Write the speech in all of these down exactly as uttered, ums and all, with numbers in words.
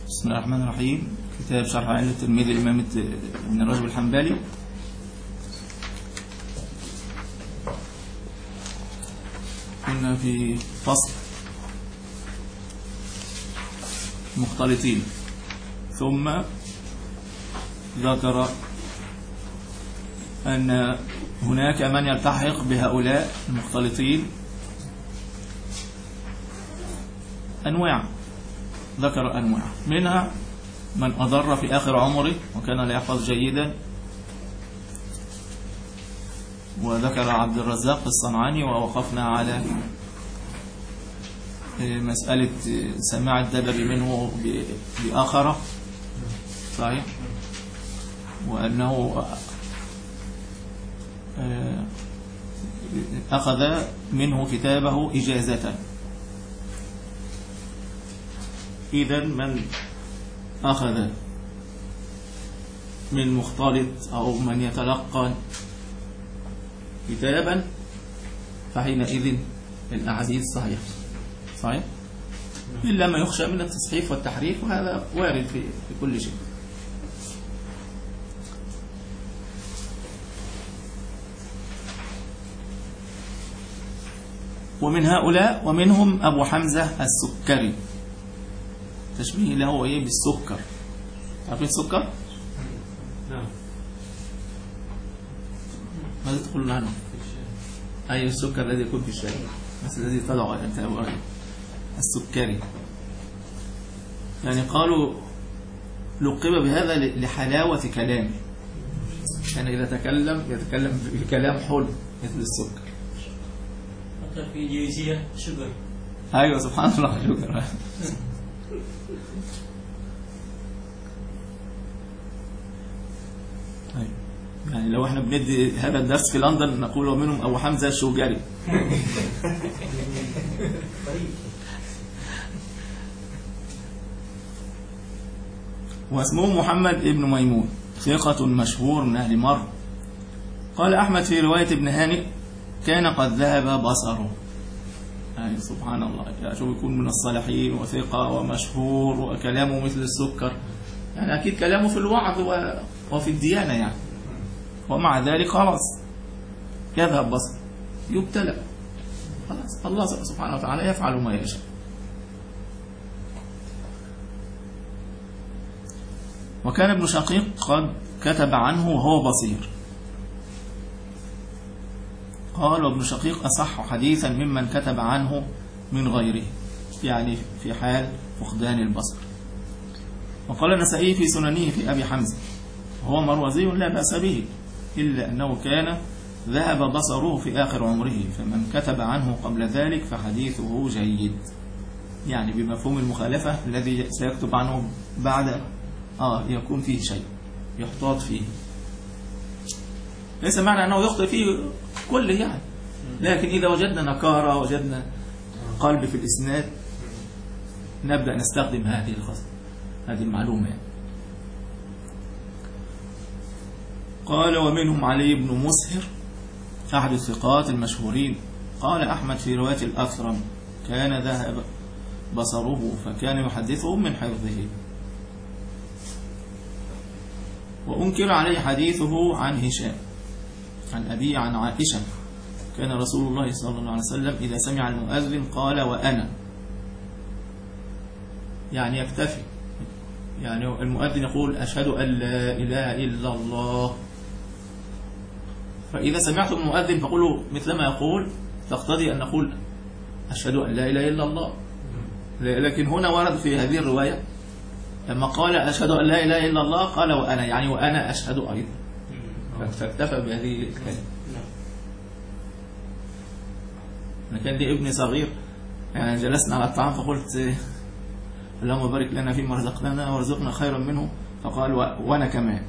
بسم الله الرحمن الرحيم. كتاب شرح علة الترمذي الإمام ابن رجب الحنبلي. كنا في فصل مختلطين، ثم ذكر أن هناك من يلتحق بهؤلاء المختلطين أنواع، ذكر أنواع منها من أضر في آخر عمره وكان لا يحفظ جيدا، وذكر عبد الرزاق الصنعاني، ووقفنا على مسألة سماع الدبر منه بآخرة صحيح، وأنه أخذ منه كتابه إجازة. إذن من أخذ من مختلط أو من يتلقى كتابا فحينئذ الأحاديث صحيح صحيح إلا ما يخشى من التصحيف والتحريف، وهذا وارد في, في كل شيء. ومن هؤلاء ومنهم أبو حمزة السكري، تشبيه له ايه بالسكر. عارفين السكر؟ نعم. ماذا تقولون عنه؟ اي السكر الذي يكون في الشاي، مثل الذي طلع السكري، يعني قالوا لقب بهذا لحلاوة كلامه، يعني إذا تكلم يتكلم بكلام حلو مثل السكر. في جيزية شجر. ايوه سبحان الله، شكرا. يعني لو احنا بندي هذا الدرس في لندن نقول ومنهم أبو حمزة الشوجري. واسمه محمد ابن ميمون، ثقة مشهور من أهل مر. قال أحمد في رواية ابن هانئ: كان قد ذهب بصره. يعني سبحان الله، يعني شو يكون من الصالحين وثقة ومشهور وكلامه مثل السكر، يعني أكيد كلامه في الوعظ وفي الديانة يعني، ومع ذلك خلاص يذهب بصر، يبتلى خلاص، الله سبحانه وتعالى يفعل ما يشاء. وكان ابن شقيق قد كتب عنه وهو بصير. قال وابن شقيق أصح حديثا ممن كتب عنه من غيره، يعني في حال فقدان البصر. وقال النسائي في سننه في أبي حمزة: هو مروزي لا بأس به، إلا أنه كان ذهب بصره في آخر عمره، فمن كتب عنه قبل ذلك فحديثه جيد، يعني بمفهوم المخالفة الذي سيكتب عنه بعد آه يكون فيه شيء يحتاط فيه، ليس معنى أنه يخطئ فيه كله يعني، لكن إذا وجدنا نكارة، وجدنا قلب في الإسناد، نبدأ نستخدم هذه الخصم هذه المعلومة يعني. قال ومنهم علي بن مسهر أحد الثقات المشهورين. قال أحمد في رواية الأثرم: كان ذهب بصره فكان يحدثهم من حفظه. وأنكر عليه حديثه عن هشام عن أبي عن عائشة: كان رسول الله صلى الله عليه وسلم إذا سمع المؤذن قال وأنا، يعني يكتفي، يعني المؤذن يقول أشهد أن لا إله إلا الله، فإذا سمعتم المؤذن فقولوا مثلما يقول، تقتضي أن نقول أشهد أن لا إله إلا الله. لكن هنا ورد في هذه الرواية لما قال أشهد أن لا إله إلا الله قال وأنا، يعني وأنا أشهد أيضا، فاكتفى بهذه الكلمة. أنا كان لي ابني صغير، يعني جلسنا على الطعام فقلت اللهم بارك لنا فيما رزقنا وارزقنا خيرا منه، فقال وأنا كمان.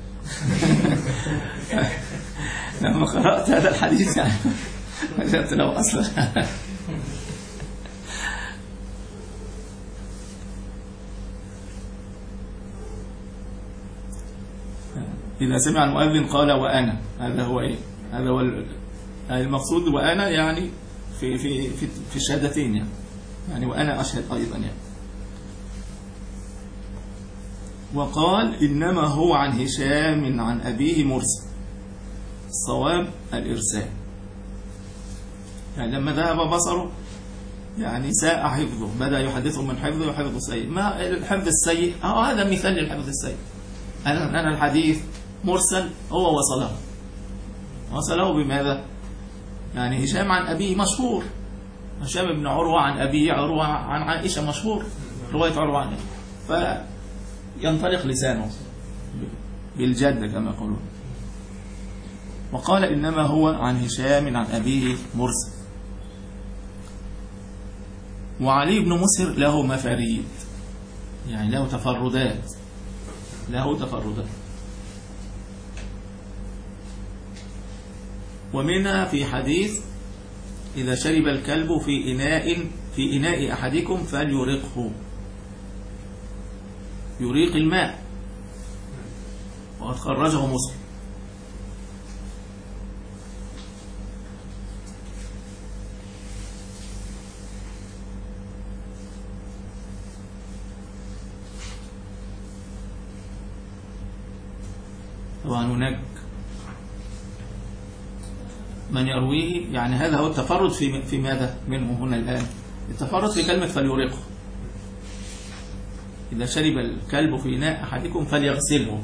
لما قرأت هذا الحديث يعني وجدت له أصلا. إذا سمع المؤذن قال وأنا، هذا هو إيه؟ هذا هو المقصود، وأنا يعني في في في في الشهادتين يعني، يعني وأنا أشهد أيضا يعني. وقال إنما هو عن هشام عن أبيه مرسل. الصواب الإرسال، يعني لما ذهب بصره يعني ساء حفظه، بدأ يحدثه من حفظه وحفظه سيء. ما الحفظ السيء؟ أو هذا مثال للحفظ السيء. أنا أنا الحديث مرسل هو وصله وصله بماذا؟ يعني هشام عن أبيه مشهور، هشام بن عروة عن أبيه، عروة عن عائشة مشهور، رواية عروة عنه، فينطلق لسانه بالجد كما يقولون. وقال إنما هو عن هشام عن أبيه مرسل. وعلي بن مسهر له مفاريد، يعني له تفردات، له تفردات ومنها في حديث إذا شرب الكلب في إناء في إناء أحدكم فليرقه، يريق الماء، وقد خرجه مسلم. طبعا هناك من يرويه، يعني هذا هو التفرد في في ماذا منه هنا الآن؟ التفرد في كلمة فليرقه. إذا شرب الكلب في إناء أحدكم فليغسله،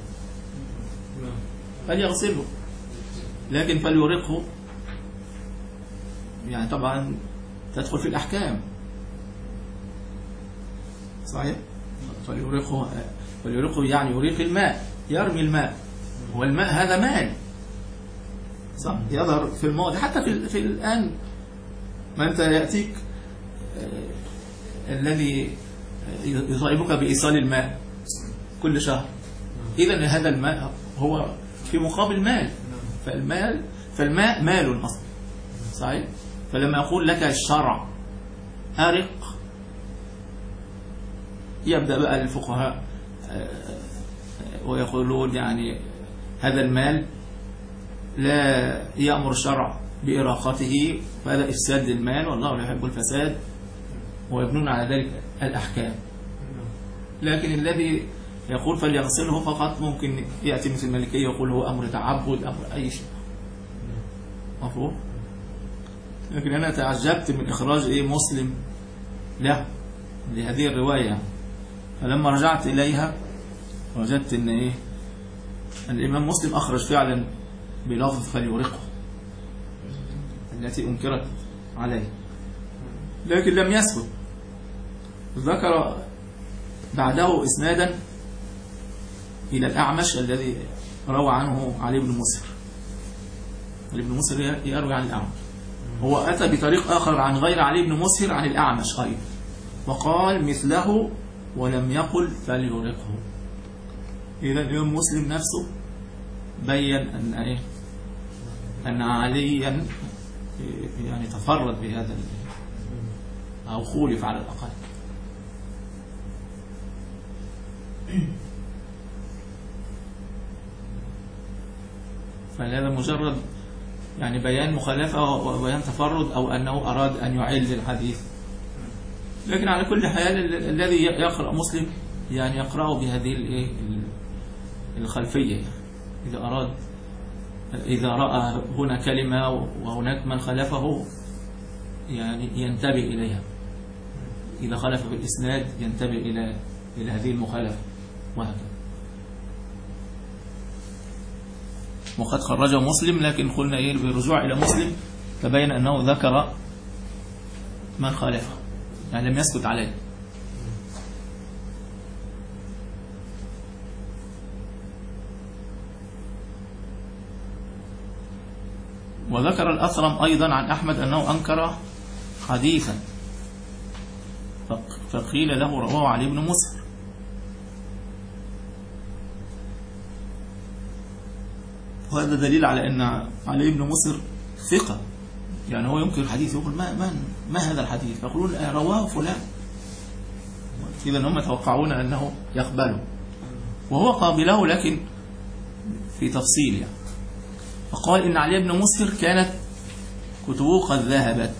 فليغسله، لكن فليرقه يعني طبعا تدخل في الأحكام، صحيح؟ فليرقه، فليرقه يعني يريق الماء، يرمي الماء، والماء هذا مال، صح؟ يظهر في الماضي حتى في, في الآن، ما أنت يأتيك الذي يطالبك بإيصال الماء كل شهر، إذن هذا الماء هو في مقابل مال، فالمال فالماء مال أصلا، صحيح؟ فلما يقول لك الشرع أرق، يبدأ بقى الفقهاء ويقولون يعني هذا المال لا يأمر الشرع بإراقته، فهذا إفساد للمال والله لا يحب الفساد، ويبنون على ذلك الأحكام. لكن الذي يقول فليغسله فقط ممكن يأتي مثل المالكية يقول هو أمر تعبد، أمر أي شيء، مفهوم؟ لكن أنا تعجبت من إخراج إيه مسلم له لهذه الرواية، فلما رجعت إليها وجدت إن إيه الإمام مسلم أخرج فعلا بلفظ فليرقه التي أنكرت عليه، لكن لم يسكت، ذكر بعده إسنادا إلى الأعمش الذي روى عنه علي بن مسهر. علي بن مسهر يروي عن الأعمش، هو أتى بطريق آخر عن غير علي بن مسهر عن الأعمش أيضا، وقال مثله ولم يقل فليرقه. إذا الإمام مسلم نفسه بين أن إيه أن عليا يعني تفرد بهذا أو خولف على الأقل. فهذا مجرد يعني بيان مخالفة وبيان تفرد، أو أنه أراد أن يعل الحديث. لكن على كل حال الذي يقرأ مسلم يعني يقرأه بهذه الخلفية، يعني إذا أراد إذا رأى هنا كلمة وهناك من خلفه يعني ينتبه إليها، إذا خلف بالإسناد ينتبه إلى إلى هذه المخالفة، وهكذا. وقد خرجه مسلم، لكن قلنا إيه بالرجوع إلى مسلم تبين أنه ذكر من خالفه، يعني لم يسكت عليه. وذكر الأثرم أيضا عن أحمد أنه أنكر حديثا فقيل له رواه علي بن مسهر، وهذا دليل على أن علي بن مسهر ثقة، يعني هو ينكر الحديث يقول ما, ما, ما هذا الحديث، يقولون رواه فلان، إذا هم يتوقعون أنه يقبله، وهو قابله لكن في تفصيل يعني. فقال إن علي بن مسهر كانت كتبه قد ذهبت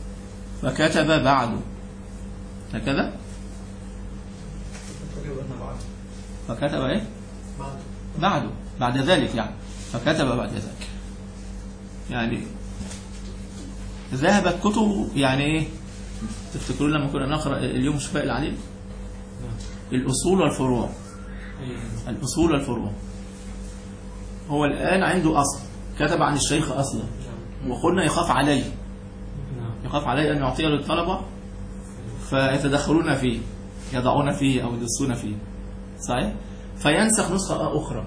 فكتب بعده هكذا. فكتب إيه؟ بعده بعد ذلك يعني، فكتب بعد ذلك يعني ذهبت كتب يعني إيه؟ تفتكرون لما كنا نقرأ اليوم شفاء العليل الأصول والفروع، الأصول والفروع، هو الآن عنده أصل كتب عن الشيخ أصلا، وقلنا يخاف عليه يخاف عليه أن يعطيه للطلبة فيتدخلون فيه، يضعون فيه أو يدسون فيه، صحيح؟ فينسخ نسخة أخرى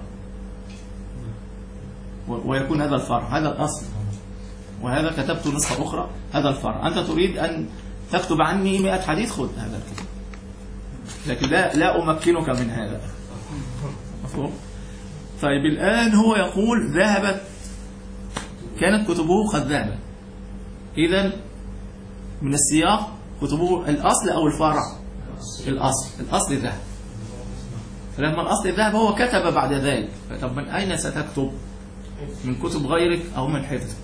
ويكون هذا الفرع، هذا الأصل، وهذا كتبت نسخة أخرى، هذا الفرع. أنت تريد أن تكتب عني مئة حديث، خذ هذا الكتاب، لكن لا لا أمكنك من هذا. مفهوم؟ طيب الآن هو يقول ذهبت، كانت كتبه قد ذهبت، إذن من السياق كتبه الأصل أو الفرع؟ الأصل، الأصل ذهب، فلما الأصل ذهب هو كتب بعد ذلك، طب من أين ستكتب؟ من كتب غيرك أو من حفظك؟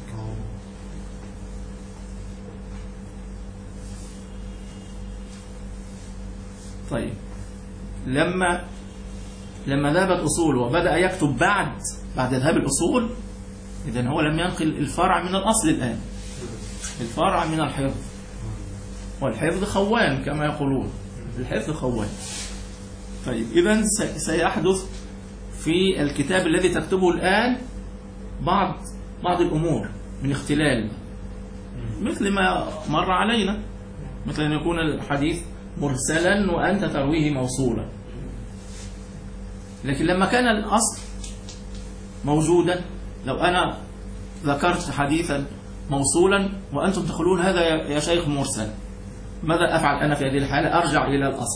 طيب لما لما ذهبت أصول وبدأ يكتب بعد بعد ذهاب الأصول، إذن هو لم ينقل الفرع من الأصل الآن، الفرع من الحفظ، والحفظ خوان كما يقولون، الحفظ خوان. طيب إذن سيحدث في الكتاب الذي تكتبه الآن بعض بعض الأمور من اختلال، مثل ما مر علينا، مثل أن يكون الحديث مرسلا وأنت ترويه موصولا، لكن لما كان الأصل موجودا، لو أنا ذكرت حديثا موصولا وأنتم تقولون هذا يا شيخ مرسل، ماذا أفعل أنا في هذه الحالة؟ أرجع إلى الأصل.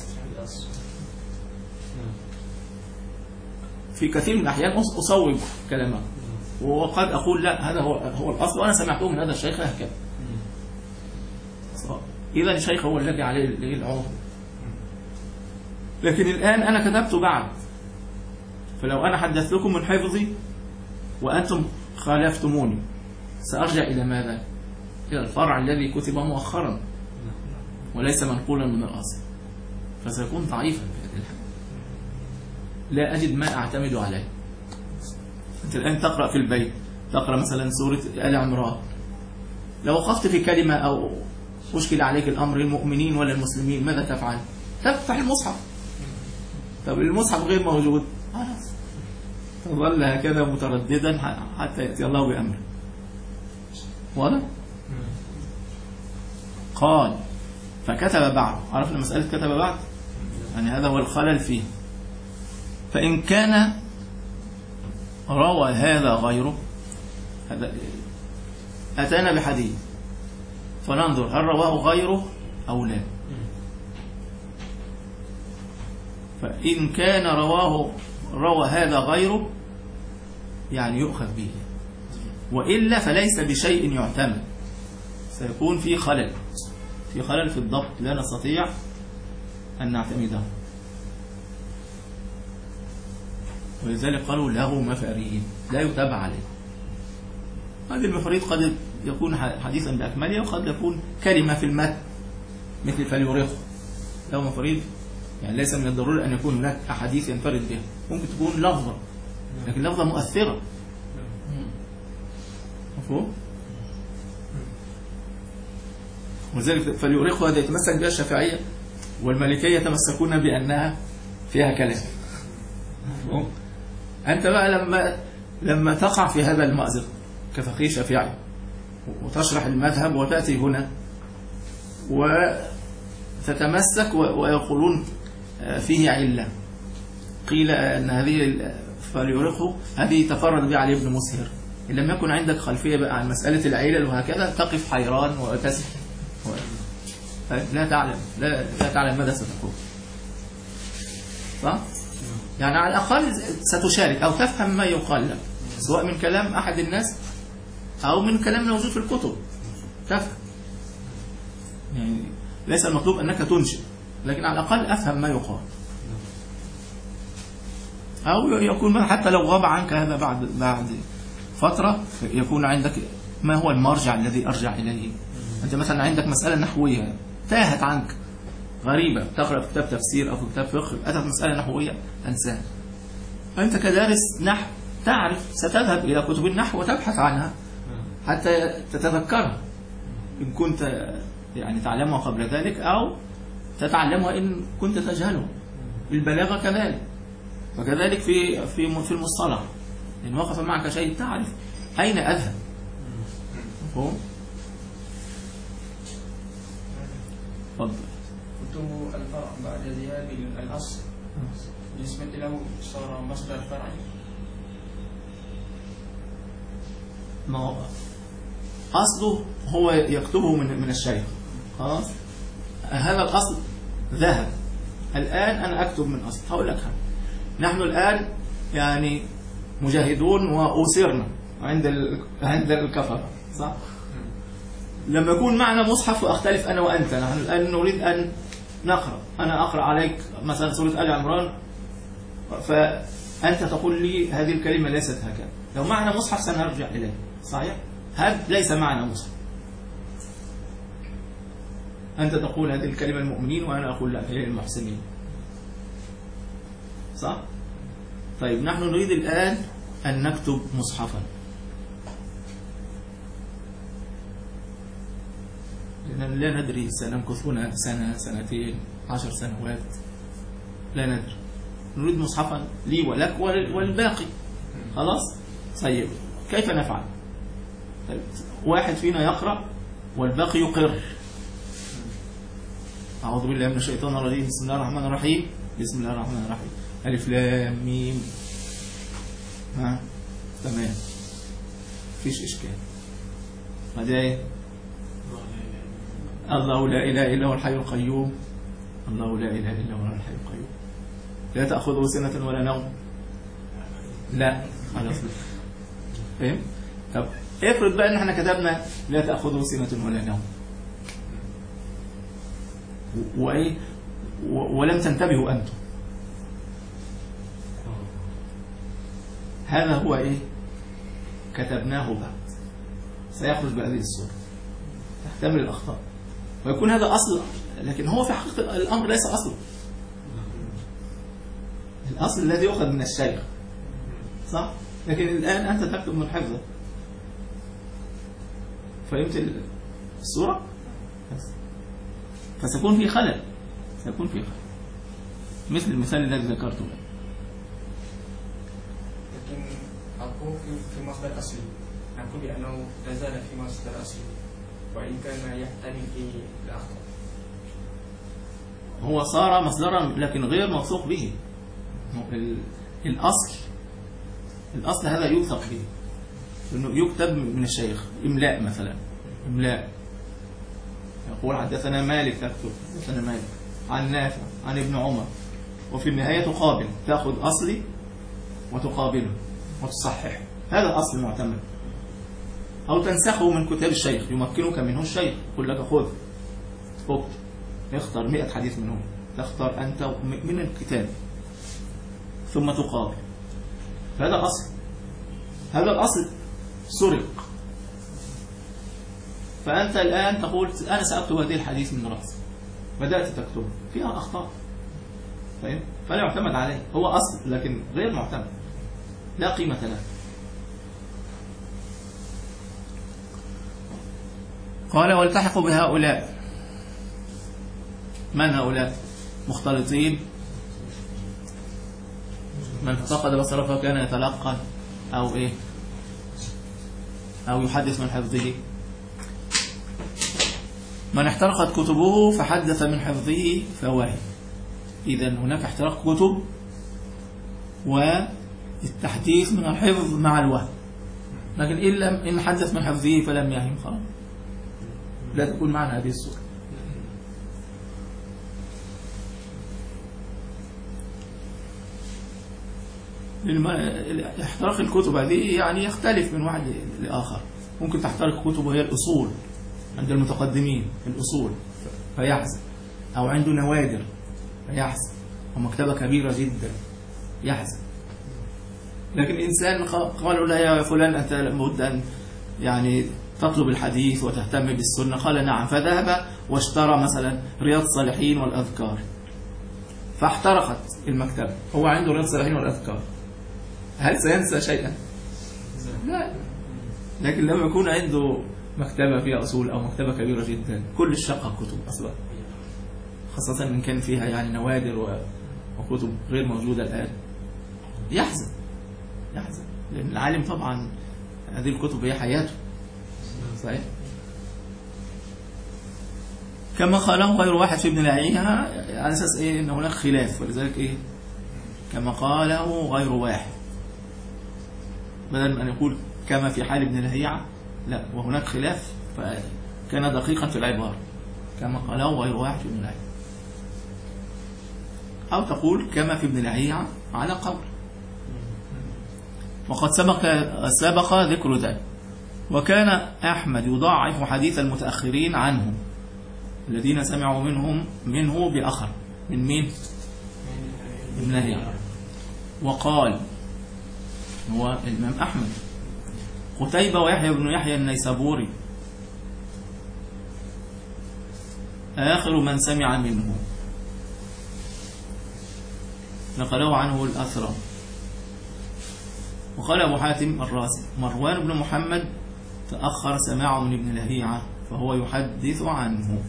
في كثير من الأحيان أصوب كلامه، وقد أقول لا هذا هو هو الأصل وأنا سمعته من هذا الشيخ هكذا، إذا الشيخ هو الذي عليه العمر. لكن الآن أنا كتبت بعد، فلو أنا حدثتكم من حفظي وأنتم خالفتموني سأرجع إلى ماذا؟ إلى الفرع الذي كتب مؤخرا وليس منقولا من الأصل، فسيكون ضعيفا في هذه الحالة، لا أجد ما أعتمد عليه. أنت الآن تقرأ في البيت، تقرأ مثلا سورة آل عمران، لو وقفت في كلمة أو مشكل عليك الأمر المؤمنين ولا المسلمين، ماذا تفعل؟ تفتح المصحف. طب المصحف غير موجود، خلاص تظل هكذا مترددا حتى يأتي الله بأمره. واضح؟ قال فكتب بعد، عرفنا مسألة كتب بعد يعني هذا هو الخلل فيه. فإن كان روى هذا غيره، هذا أتانا بحديث فننظر هل رواه غيره أو لا. فإن كان رواه روى هذا غيره يعني يؤخذ به، وإلا فليس بشيء يعتمد، سيكون في خلل في خلل في الضبط، لا نستطيع أن نعتمده. ولذلك قالوا له مفاريد لا يتابع عليه. هذه المفاريد قد يكون حديثا بأكمله، وقد يكون كلمة في المتن مثل فليرخ، له مفاريد يعني ليس من الضروري أن يكون هناك أحاديث ينفرد بها، ممكن تكون لفظة لكن لفظة مؤثرة. مفهوم؟ وذلك فليرخ هذا يتمسك بها الشافعية والمالكية يتمسكون بأنها فيها كلام. مفهوم؟ أنت بقى لما لما تقع في هذا المأزق كفقيه شافعي وتشرح المذهب وتأتي هنا وتتمسك ويقولون فيه علة، قيل أن هذه فليرخه هذه تفرد بها علي بن مسهر، إن لم يكن عندك خلفية بقى عن مسألة العلل وهكذا تقف حيران وتسف، لا تعلم لا, لا تعلم ماذا ستقول. صح؟ يعني على الأقل ستشارك أو تفهم ما يقال لك، سواء من كلام أحد الناس أو من كلام موجود في الكتب، تفهم. يعني ليس المطلوب أنك تنشئ، لكن على الأقل أفهم ما يقال، أو يكون حتى لو غاب عنك هذا بعد بعد فترة يكون عندك ما هو المرجع الذي أرجع إليه. أنت مثلا عندك مسألة نحوية تاهت عنك غريبة، تقرأ في كتاب تفسير أو في كتاب فقه أتت مسألة نحوية أنساها. أنت كدارس نحو تعرف، ستذهب إلى كتب النحو وتبحث عنها حتى تتذكرها إن كنت يعني تعلمها قبل ذلك أو تتعلمها إن كنت تجهلها. البلاغة كذلك، وكذلك في في في المصطلح إن وقف معك شيء تعرف أين أذهب. مفهوم؟ تفضل. كتب الفرع بعد ذهاب الأصل بالنسبة له صار مصدر فرعي. ما هو أصله هو يكتبه من من الشيخ، خلاص. هذا الأصل ذهب، الآن أنا أكتب من أصل. هقول لك نحن الآن يعني مجاهدون وأسرنا عند ال... عند الكفر، صح؟ لما يكون معنا مصحف وأختلف أنا وأنت، نحن الآن نريد أن نقرأ، أنا أقرأ عليك مثلا سورة آل عمران فأنت تقول لي هذه الكلمة ليست هكذا. لو معنا مصحف سنرجع إليه، صحيح؟ هذا ليس معنا مصحف، أنت تقول هذه الكلمة المؤمنين وأنا أقول لا هي المحسنين، صح؟ طيب نحن نريد الآن أن نكتب مصحفا، لأننا لا ندري سنمكث هنا سنة سنتين عشر سنوات، لا ندري. نريد مصحفا لي ولك والباقي، خلاص؟ طيب كيف نفعل؟ طيب واحد فينا يقرأ والباقي يقر. أعوذ بالله من الشيطان الرجيم، بسم الله الرحمن الرحيم، بسم الله الرحمن الرحيم، ألف لام ميم. ها تمام، مفيش إشكال. هذا إيه؟ الله لا إله إلا هو الحي القيوم، الله لا إله إلا هو الحي القيوم، لا تأخذه سنة ولا نوم. لا خلاص فهم؟ طب افرض بقى ان احنا كتبنا لا تأخذه سنة ولا نوم وايه ولم تنتبهوا انتم، هذا هو ايه؟ كتبناه بعد، سيخرج بهذه الصورة، تحتمل الأخطاء ويكون هذا أصل، لكن هو في حقيقة الأمر ليس أصل. الأصل الذي يؤخذ من الشيخ، صح؟ لكن الآن أنت تكتب من حفظه. فهمت الصورة؟ فسيكون في خلل، سيكون في خلل مثل المثال الذي ذكرته. لكن أقول في مصدر أصلي، نقول بأنه لا زال في مصدر أصلي وإن كان يحتمل في الأخطاء. هو صار مصدرا لكن غير موثوق به. الأصل الأصل هذا يوثق به، إنه يكتب من الشيخ، إملاء مثلا، إملاء يقول حدثنا مالك، تكتب حدثنا مالك عن نافع عن ابن عمر، وفي النهاية تقابل، تأخذ أصلي وتقابله وتصحح، هذا أصل معتمد. أو تنسخه من كتاب الشيخ، يمكنك منه الشيخ، يقول لك خذ اكتب، اختر مئة حديث منهم، تختار أنت من الكتاب ثم تقابل، هذا أصل. هذا الأصل سرق، فأنت الآن تقول أنا سأكتب هذه الحديث من رأسي، بدأت تكتب فيها أخطاء، فهم؟ فلا يعتمد عليه، هو أصل لكن غير معتمد، لا قيمة له. قال والتحق بهؤلاء، من هؤلاء؟ مختلطين، من فقد بصره فكان يتلقى أو إيه أو يحدث من حفظه، من احترقت كتبه فحدث من حفظه فواهي. إذن هناك احتراق كتب والتحديث من الحفظ مع الوهم، لكن إن لم إن حدث من حفظه فلم يهم، خلاص لا تكون معنا هذه الصورة. احتراق الكتب هذه يعني يختلف من واحد لآخر، ممكن تحترق كتب وهي الأصول عند المتقدمين، الأصول فيحزن، أو عنده نوادر فيحزن، أو مكتبة كبيرة جدا يحزن. لكن إنسان قالوا له يا فلان أنت لابد أن يعني تطلب الحديث وتهتم بالسنة؟ قال نعم. فذهب واشترى مثلا رياض الصالحين والأذكار، فاحترقت المكتبة. هو عنده رياض الصالحين والأذكار، هل سينسى شيئا؟ لا. لكن لما يكون عنده مكتبة فيها أصول أو مكتبة كبيرة جدا كل الشقة كتب أصلا، خاصة إن كان فيها يعني نوادر وكتب غير موجودة الآن، يحزن يحزن لأن العالم طبعا هذه الكتب هي حياته. صحيح. كما قاله غير واحد في ابن لهيعة على أساس إيه؟ إن هناك خلاف، ولذلك إيه؟ كما قاله غير واحد، بدل من أن يقول كما في حال ابن لهيعة، لا، وهناك خلاف فكان دقيقا في العبارة، كما قاله غير واحد في ابن لهيعة. أو تقول كما في ابن لهيعة على قول. وقد سبق سبق ذكر ذلك. وكان أحمد يضاعف حديث المتأخرين عنه الذين سمعوا منهم منه بأخر. من مين؟ ابن لهيعة. وقال هو الإمام أحمد قتيبة ويحيى بن يحيى النيسابوري آخر من سمع منه، نقله عنه الأثرم. وقال أبو حاتم الرازي مروان بن محمد تأخر سماعه من ابن لهيعة فهو يحدث عنه.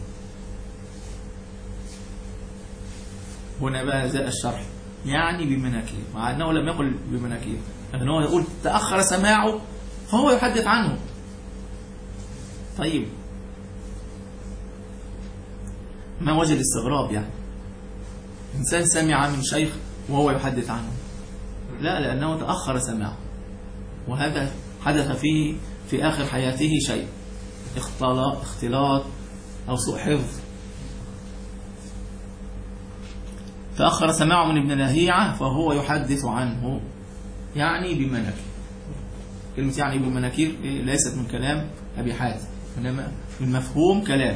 هنا بقى زاد الشرح، يعني بمناكير، مع أنه لم يقل بمناكير، لكنه يقول تأخر سماعه فهو يحدث عنه. طيب ما وجه الاستغراب؟ يعني إنسان سمع من شيخ وهو يحدث عنه؟ لا، لأنه تأخر سماعه، وهذا حدث فيه في آخر حياته شيء، اختلاط أو سوء حفظ. تأخر سماعه من ابن لهيعة فهو يحدث عنه، يعني بمناكير. كلمة يعني بمناكير ليست من كلام أبي حاتم، إنما من مفهوم كلام.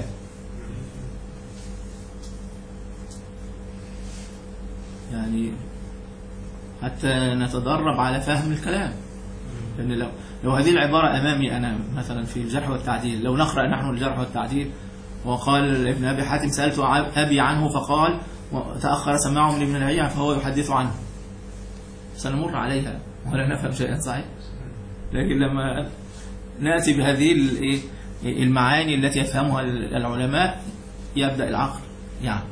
يعني حتى نتدرب على فهم الكلام، لأن لو لو هذه العبارة أمامي أنا مثلا في الجرح والتعديل، لو نقرأ نحن الجرح والتعديل وقال ابن أبي حاتم سألت أبي عنه فقال تأخر سماعه من ابن لهيعة فهو يحدث عنه، سنمر عليها ولا نفهم شيئا. صحيح. لكن لما نأتي بهذه المعاني التي يفهمها العلماء يبدأ العقل يعني.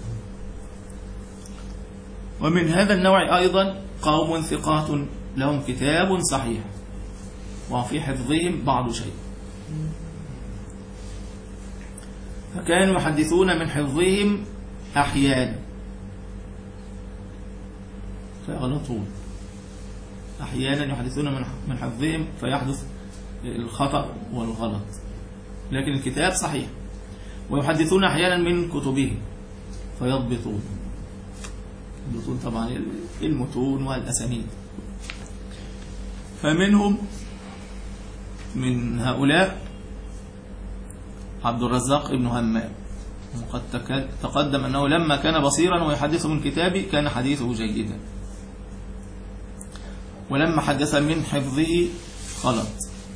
ومن هذا النوع أيضا قوم ثقات لهم كتاب صحيح وفي حفظهم بعض شيء، فكانوا يحدثون من حفظهم أحيانا فيغلطون، أحيانا يحدثون من حفظهم فيحدث الخطأ والغلط، لكن الكتاب صحيح. ويحدثون أحيانا من كتبهم فيضبطون، يضبطون طبعا المتون والأسانيد. فمنهم من هؤلاء عبد الرزاق ابن همام، وقد تقدم أنه لما كان بصيرا ويحدث من كتابه كان حديثه جيدا، ولما حدث من حفظه غلط.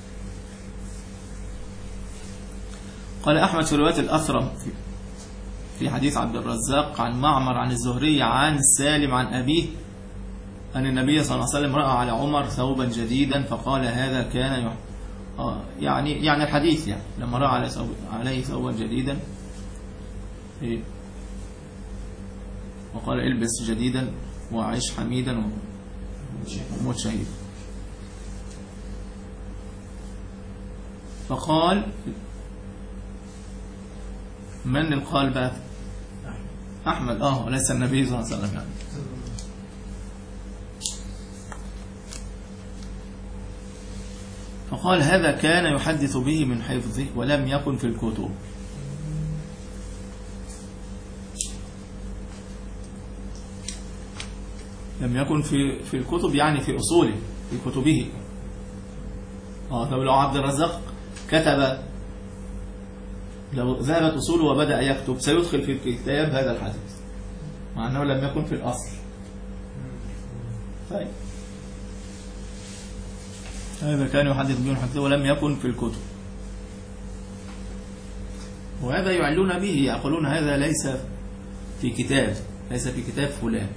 قال أحمد في رواية الأثرم في حديث عبد الرزاق عن معمر عن الزهري عن سالم عن أبيه أن النبي صلى الله عليه وسلم رأى على عمر ثوبا جديدا فقال هذا كان يح... آه يعني يعني الحديث يعني لما رأى عليه ثوب... عليه ثوبا جديدا إيه؟ وقال البس جديدا وعيش حميدا وموت شهيد. فقال من القال بقى؟ أحمد آه وليس النبي صلى الله عليه وسلم يعني. فقال هذا كان يحدث به من حفظه ولم يكن في الكتب. لم يكن في في الكتب يعني في أصوله في كتبه. اه طب لو عبد الرزاق كتب، لو ذهبت أصوله وبدأ يكتب سيدخل في الكتاب هذا الحديث مع أنه لم يكن في الأصل. طيب هذا كان يحدث به حديثه ولم يكن في الكتب. وهذا يعلون به، يقولون هذا ليس في كتاب، ليس في كتاب فلان.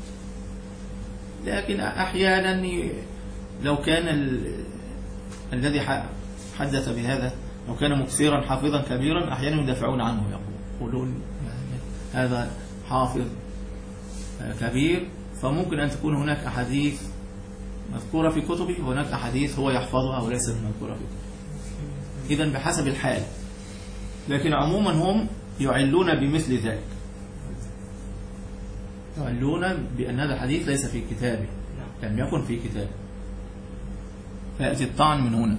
لكن أحيانا لو كان ال... الذي حدث بهذا لو كان مكثرا حافظا كبيرا أحيانا يدافعون عنه، يقولون هذا حافظ كبير، فممكن أن تكون هناك أحاديث مذكورة في كتبه وهناك أحاديث هو يحفظها وليست مذكورة في كتبه. إذن بحسب الحال. لكن عموما هم يعلون بمثل ذلك، يعلون بأن هذا الحديث ليس في كتابه، لم يكن في كتابه، فيأتي الطعن من هنا.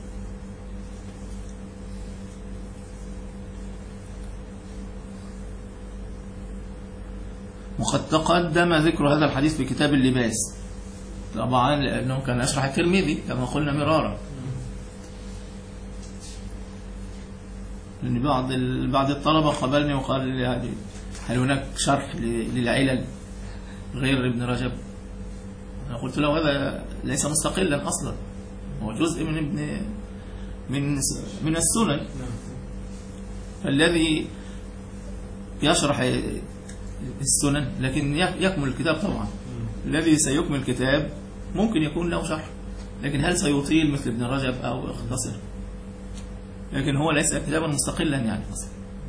وقد تقدم ذكر هذا الحديث في كتاب اللباس، طبعا لأنه كان يشرح الترمذي كما قلنا مرارا، لأن بعض بعض الطلبة قبلني وقال لي هل هناك شرح للعلل غير ابن رجب؟ أنا قلت له هذا ليس مستقلا أصلا، هو جزء من ابن من من السنن، فالذي يشرح السنن لكن يكمل الكتاب طبعا، الذي سيكمل الكتاب ممكن يكون له شرح، لكن هل سيطيل مثل ابن رجب أو يختصر؟ لكن هو ليس كتابا مستقلا يعني أصلا.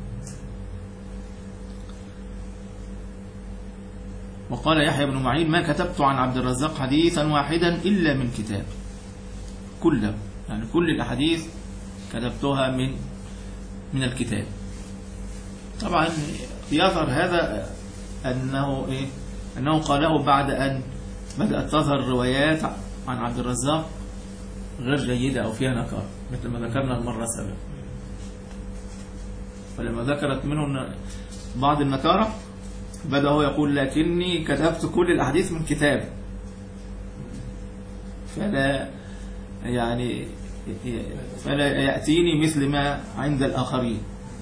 وقال يحيى بن معين ما كتبت عن عبد الرزاق حديثا واحدا إلا من كتاب كله، يعني كل الأحاديث كتبتها من من الكتاب. طبعا يظهر هذا أنه إيه؟ أنه قاله بعد أن بدأت تظهر روايات عن عبد الرزاق غير جيدة أو فيها نكار، مثل ما ذكرنا المرة السابقة. فلما ذكرت منه بعض النكارة بدأ هو يقول لكني كتبت كل الأحاديث من كتاب، فلا يعني فلا يأتيني مثل ما عند الآخرين.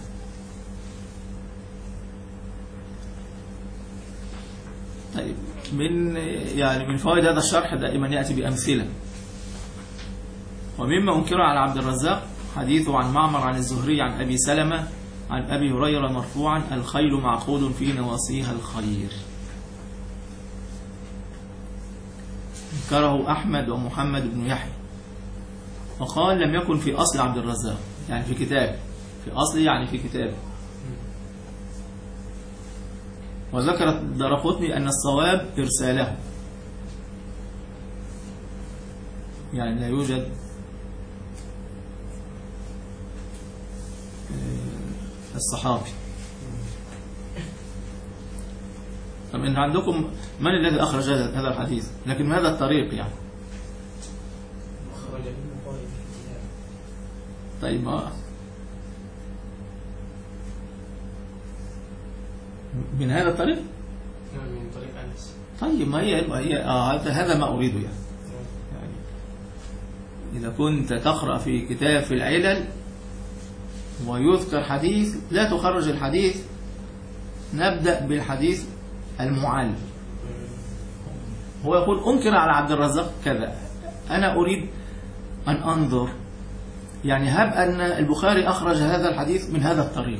طيب من يعني من فوائد هذا الشرح دائما يأتي بأمثلة. ومما أنكر على عبد الرزاق حديثه عن معمر عن الزهري عن أبي سلمة عن أبي هريرة مرفوعا الخيل معقود في نواصيها الخير. انكره أحمد ومحمد بن يحيى، وقال لم يكن في أصل عبد الرزاق، يعني في كتاب، في أصل يعني في كتاب. وذكرت الدارقطني أن الصواب إرساله، يعني لا يوجد الصحابي. طب إن عندكم من الذي أخرج هذا الحديث؟ لكن هذا الطريق يعني طيب ما من هذا الطريق؟ نعم من طريق أنس. طيب ما هي, ما هي آه هذا ما أريده يعني. يعني إذا كنت تقرأ في كتاب في العلل ويذكر حديث لا تخرج الحديث، نبدأ بالحديث المعل. هو يقول أنكر على عبد الرزاق كذا، أنا أريد أن أنظر يعني هب أن البخاري أخرج هذا الحديث من هذا الطريق،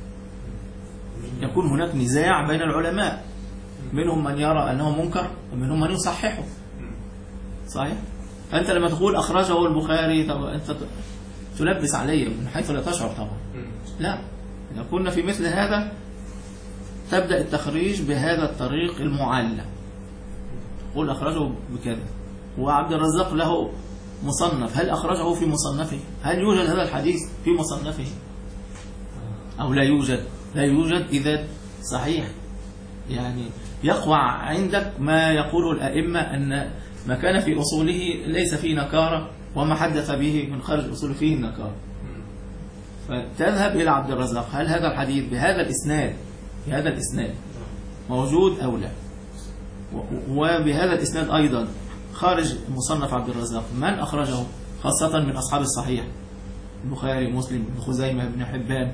يكون هناك نزاع بين العلماء، منهم من يرى أنه منكر ومنهم من يصححه، صحيح؟ أنت لما تقول أخرجه البخاري طب أنت تلبس عليه من حيث لا تشعر طبعا. لا، إذا كنا في مثل هذا تبدأ التخريج بهذا الطريق المعلى، تقول أخرجه بكذا. وعبد الرزاق له مصنف، هل أخرجه في مصنفه؟ هل يوجد هذا الحديث في مصنفه أو لا يوجد؟ لا يوجد. إذا صحيح يعني يقوى عندك ما يقوله الأئمة أن ما كان في أصوله ليس فيه نكارة، وما حدث به من خارج أصوله فيه النكارة، فتذهب إلى عبد الرزاق هل هذا الحديث بهذا الإسناد بهذا الإسناد موجود أو لا، وبهذا الإسناد أيضا خارج مصنف عبد الرزاق من أخرجه، خاصة من أصحاب الصحيح البخاري مسلم بن خزيمة بن حبان.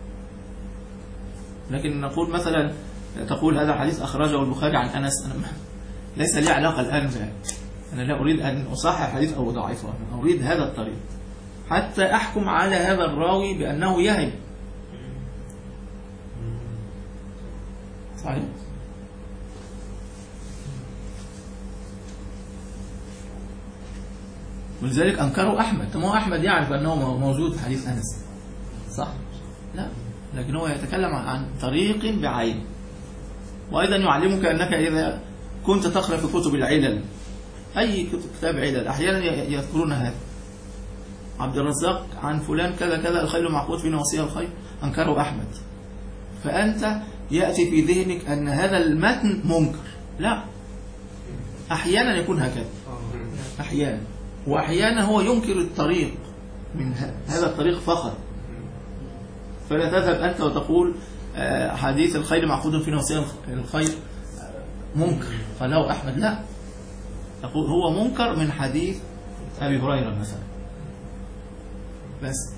لكن نقول مثلا تقول هذا الحديث أخرجه البخاري عن أنس، أنا ليس لي علاقة الآن بها، أنا لا أريد أن أصحح الحديث أو أضعفه، أنا أريد هذا الطريق حتى أحكم على هذا الراوي بأنه يهم صحيح؟ ولذلك أنكره أحمد. طب هو أحمد يعرف أنه موجود في حديث أنس، صح؟ لا، لكن هو يتكلم عن طريق بعين. وأيضا يعلمك أنك إذا كنت تقرأ في كتب العلل، أي كتاب علل، أحيانا يذكرون هذا: عبد الرزاق عن فلان كذا كذا، الخيل معقود في نواصيها الخيل، أنكره أحمد. فأنت يأتي في ذهنك أن هذا المتن منكر. لا، أحيانا يكون هكذا، أحيانا، وأحيانا هو ينكر الطريق من هذا الطريق فقط. فلا تذهب أنت وتقول حديث الخيل معقود في نواصيها الخيل منكر قاله أحمد. لا، تقول هو منكر من حديث أبي هريرة مثلا بس.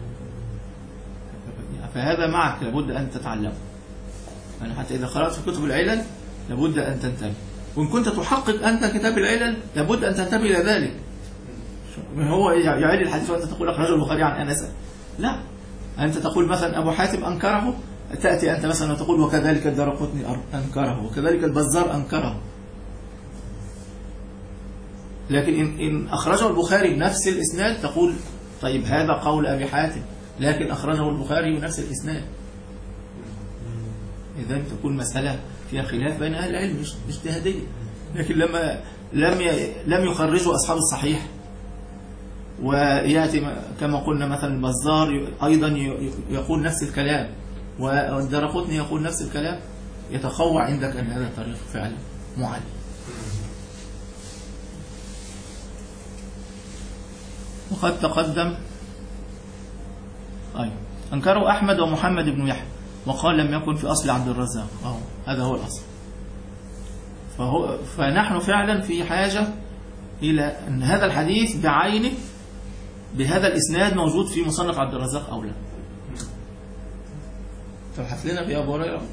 فهذا معك لابد أن تتعلم، يعني حتى إذا قرأت في كتب العلل لابد أن تنتبه. وإن كنت تحقق أنت كتاب العلل لابد أن تنتبه إلى ذلك. هو يعلل الحديث وأنت تقول لك رجل البخاري عن أنس، لا، أنت تقول مثلا أبو حاتم أنكره، تأتي أنت مثلا وتقول وكذلك الدارقطني أنكره، وكذلك البزار أنكره. لكن إن, إن أخرجه البخاري بنفس الإسناد تقول طيب هذا قول أبي حاتم، لكن أخرجه البخاري بنفس الإسناد. إذن تكون مسألة فيها خلاف بين أهل العلم، مش اجتهادية. لكن لما لم لم يخرجوا أصحاب الصحيح، ويأتي كما قلنا مثلا البزار أيضا يقول نفس الكلام، والدارقطني يقول نفس الكلام، يتقوى عندك أن هذا الطريق فعلا معلم. وقد تقدم أيوة أنكروا أحمد ومحمد بن يحيى وقال لم يكن في أصل عبد الرزاق. أهو هذا هو الأصل. فهو فنحن فعلا في حاجة إلى أن هذا الحديث بعينه بهذا الإسناد موجود في مصنف عبد الرزاق أو لا. تبحث لنا في أبو هريرة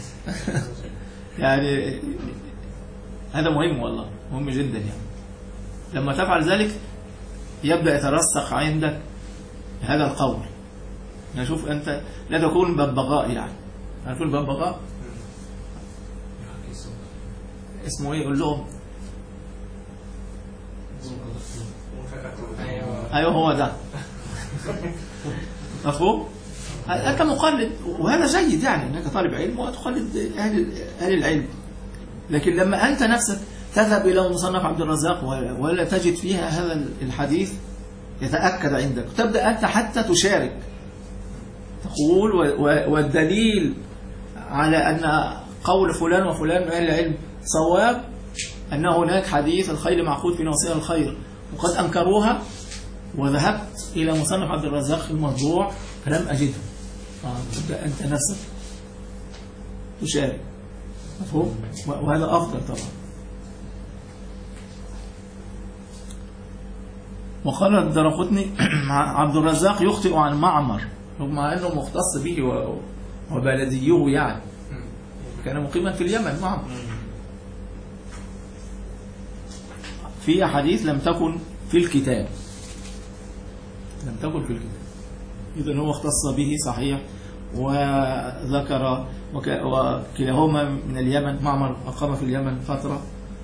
يعني هذا مهم، والله مهم جدا. يعني لما تفعل ذلك يبدأ يترسخ عندك هذا القول. يعني شوف أنت لا تكون ببغاء، يعني عارفين ببغاء اسمه ايه؟ يقول لهم ايوه هو ده مفهوم؟ انت مقلد، وهذا جيد، يعني انك طالب علم وتقلد اهل اهل العلم. لكن لما انت نفسك تذهب الى مصنف عبد الرزاق ولا تجد فيها هذا الحديث يتأكد عندك، تبدأ انت حتى تشارك، تقول والدليل على ان قول فلان وفلان من اهل العلم صواب أن هناك حديث الخيل معقود في نواصيها الخير وقد أنكروها، وذهبت إلى مصنف عبد الرزاق في الموضوع فلم أجده. تبدأ أنت نفسك تشارك، مفهوم؟ وهذا أفضل طبعا. وقال الدارقطني عبد الرزاق يخطئ عن معمر مع أنه مختص به وبلديه، يعني كان مقيما في اليمن معمر، في أحاديث لم تكن في الكتاب، لم تكن في الكتاب. إذن هو اختص به صحيح، وذكر وكلاهما من اليمن، معمر أقام في اليمن فترة،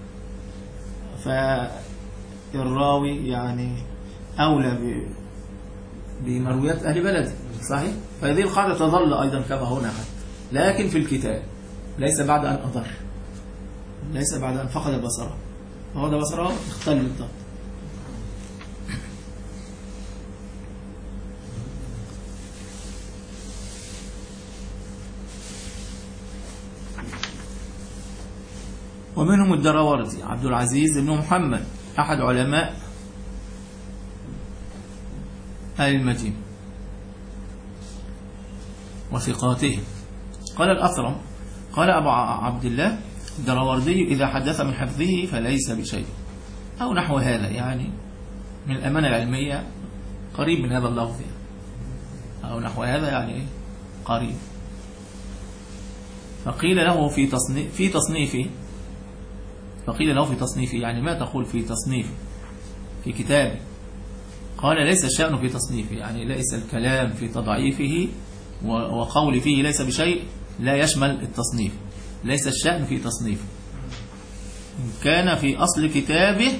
فالراوي يعني أولى بمرويات أهل بلده، صحيح؟ فهذه القاعدة تظل أيضا كما هنا، لكن في الكتاب ليس بعد أن أضر، ليس بعد أن فقد بصره، هو ده بصره اختل الضبط. ومنهم الدراوردي عبد العزيز بن محمد أحد علماء أهل المدينة وثقاتهم. قال الأثرم قال أبو عبد الله الدراوردي إذا حدث من حفظه فليس بشيء، أو نحو هذا، يعني من الأمانة العلمية قريب من هذا اللفظ، أو نحو هذا يعني قريب. فقيل له في تصنيف في تصنيفه فقيل له في تصنيفه يعني ما تقول في تصنيف في كتابه؟ قال ليس الشأن في تصنيفه، يعني ليس الكلام في تضعيفه وقول فيه ليس بشيء لا يشمل التصنيف، ليس الشأن في تصنيفه. إن كان في أصل كتابه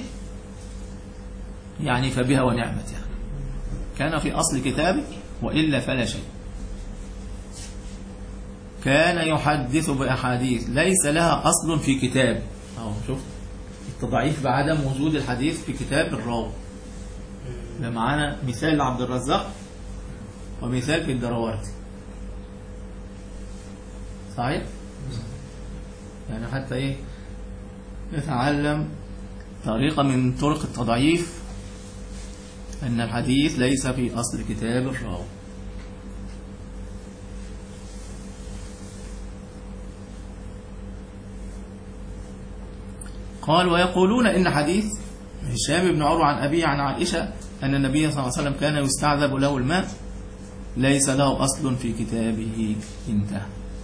يعني فبها ونعمت، يعني كان في أصل كتابه، وإلا فلا شيء. كان يحدث بأحاديث ليس لها أصل في كتاب. أهو شفت التضعيف بعدم وجود الحديث في كتاب الراوي. ده معانا مثال لعبد الرزاق ومثال في الدراوردي، صحيح؟ يعني حتى ايه نتعلم طريقة من طرق التضعيف أن الحديث ليس في أصل كتاب الراوي. قال ويقولون إن حديث هشام بن عروة عن أبيه عن عائشة أن النبي صلى الله عليه وسلم كان يستعذب له الماء ليس له أصل في كتابه. انتهى.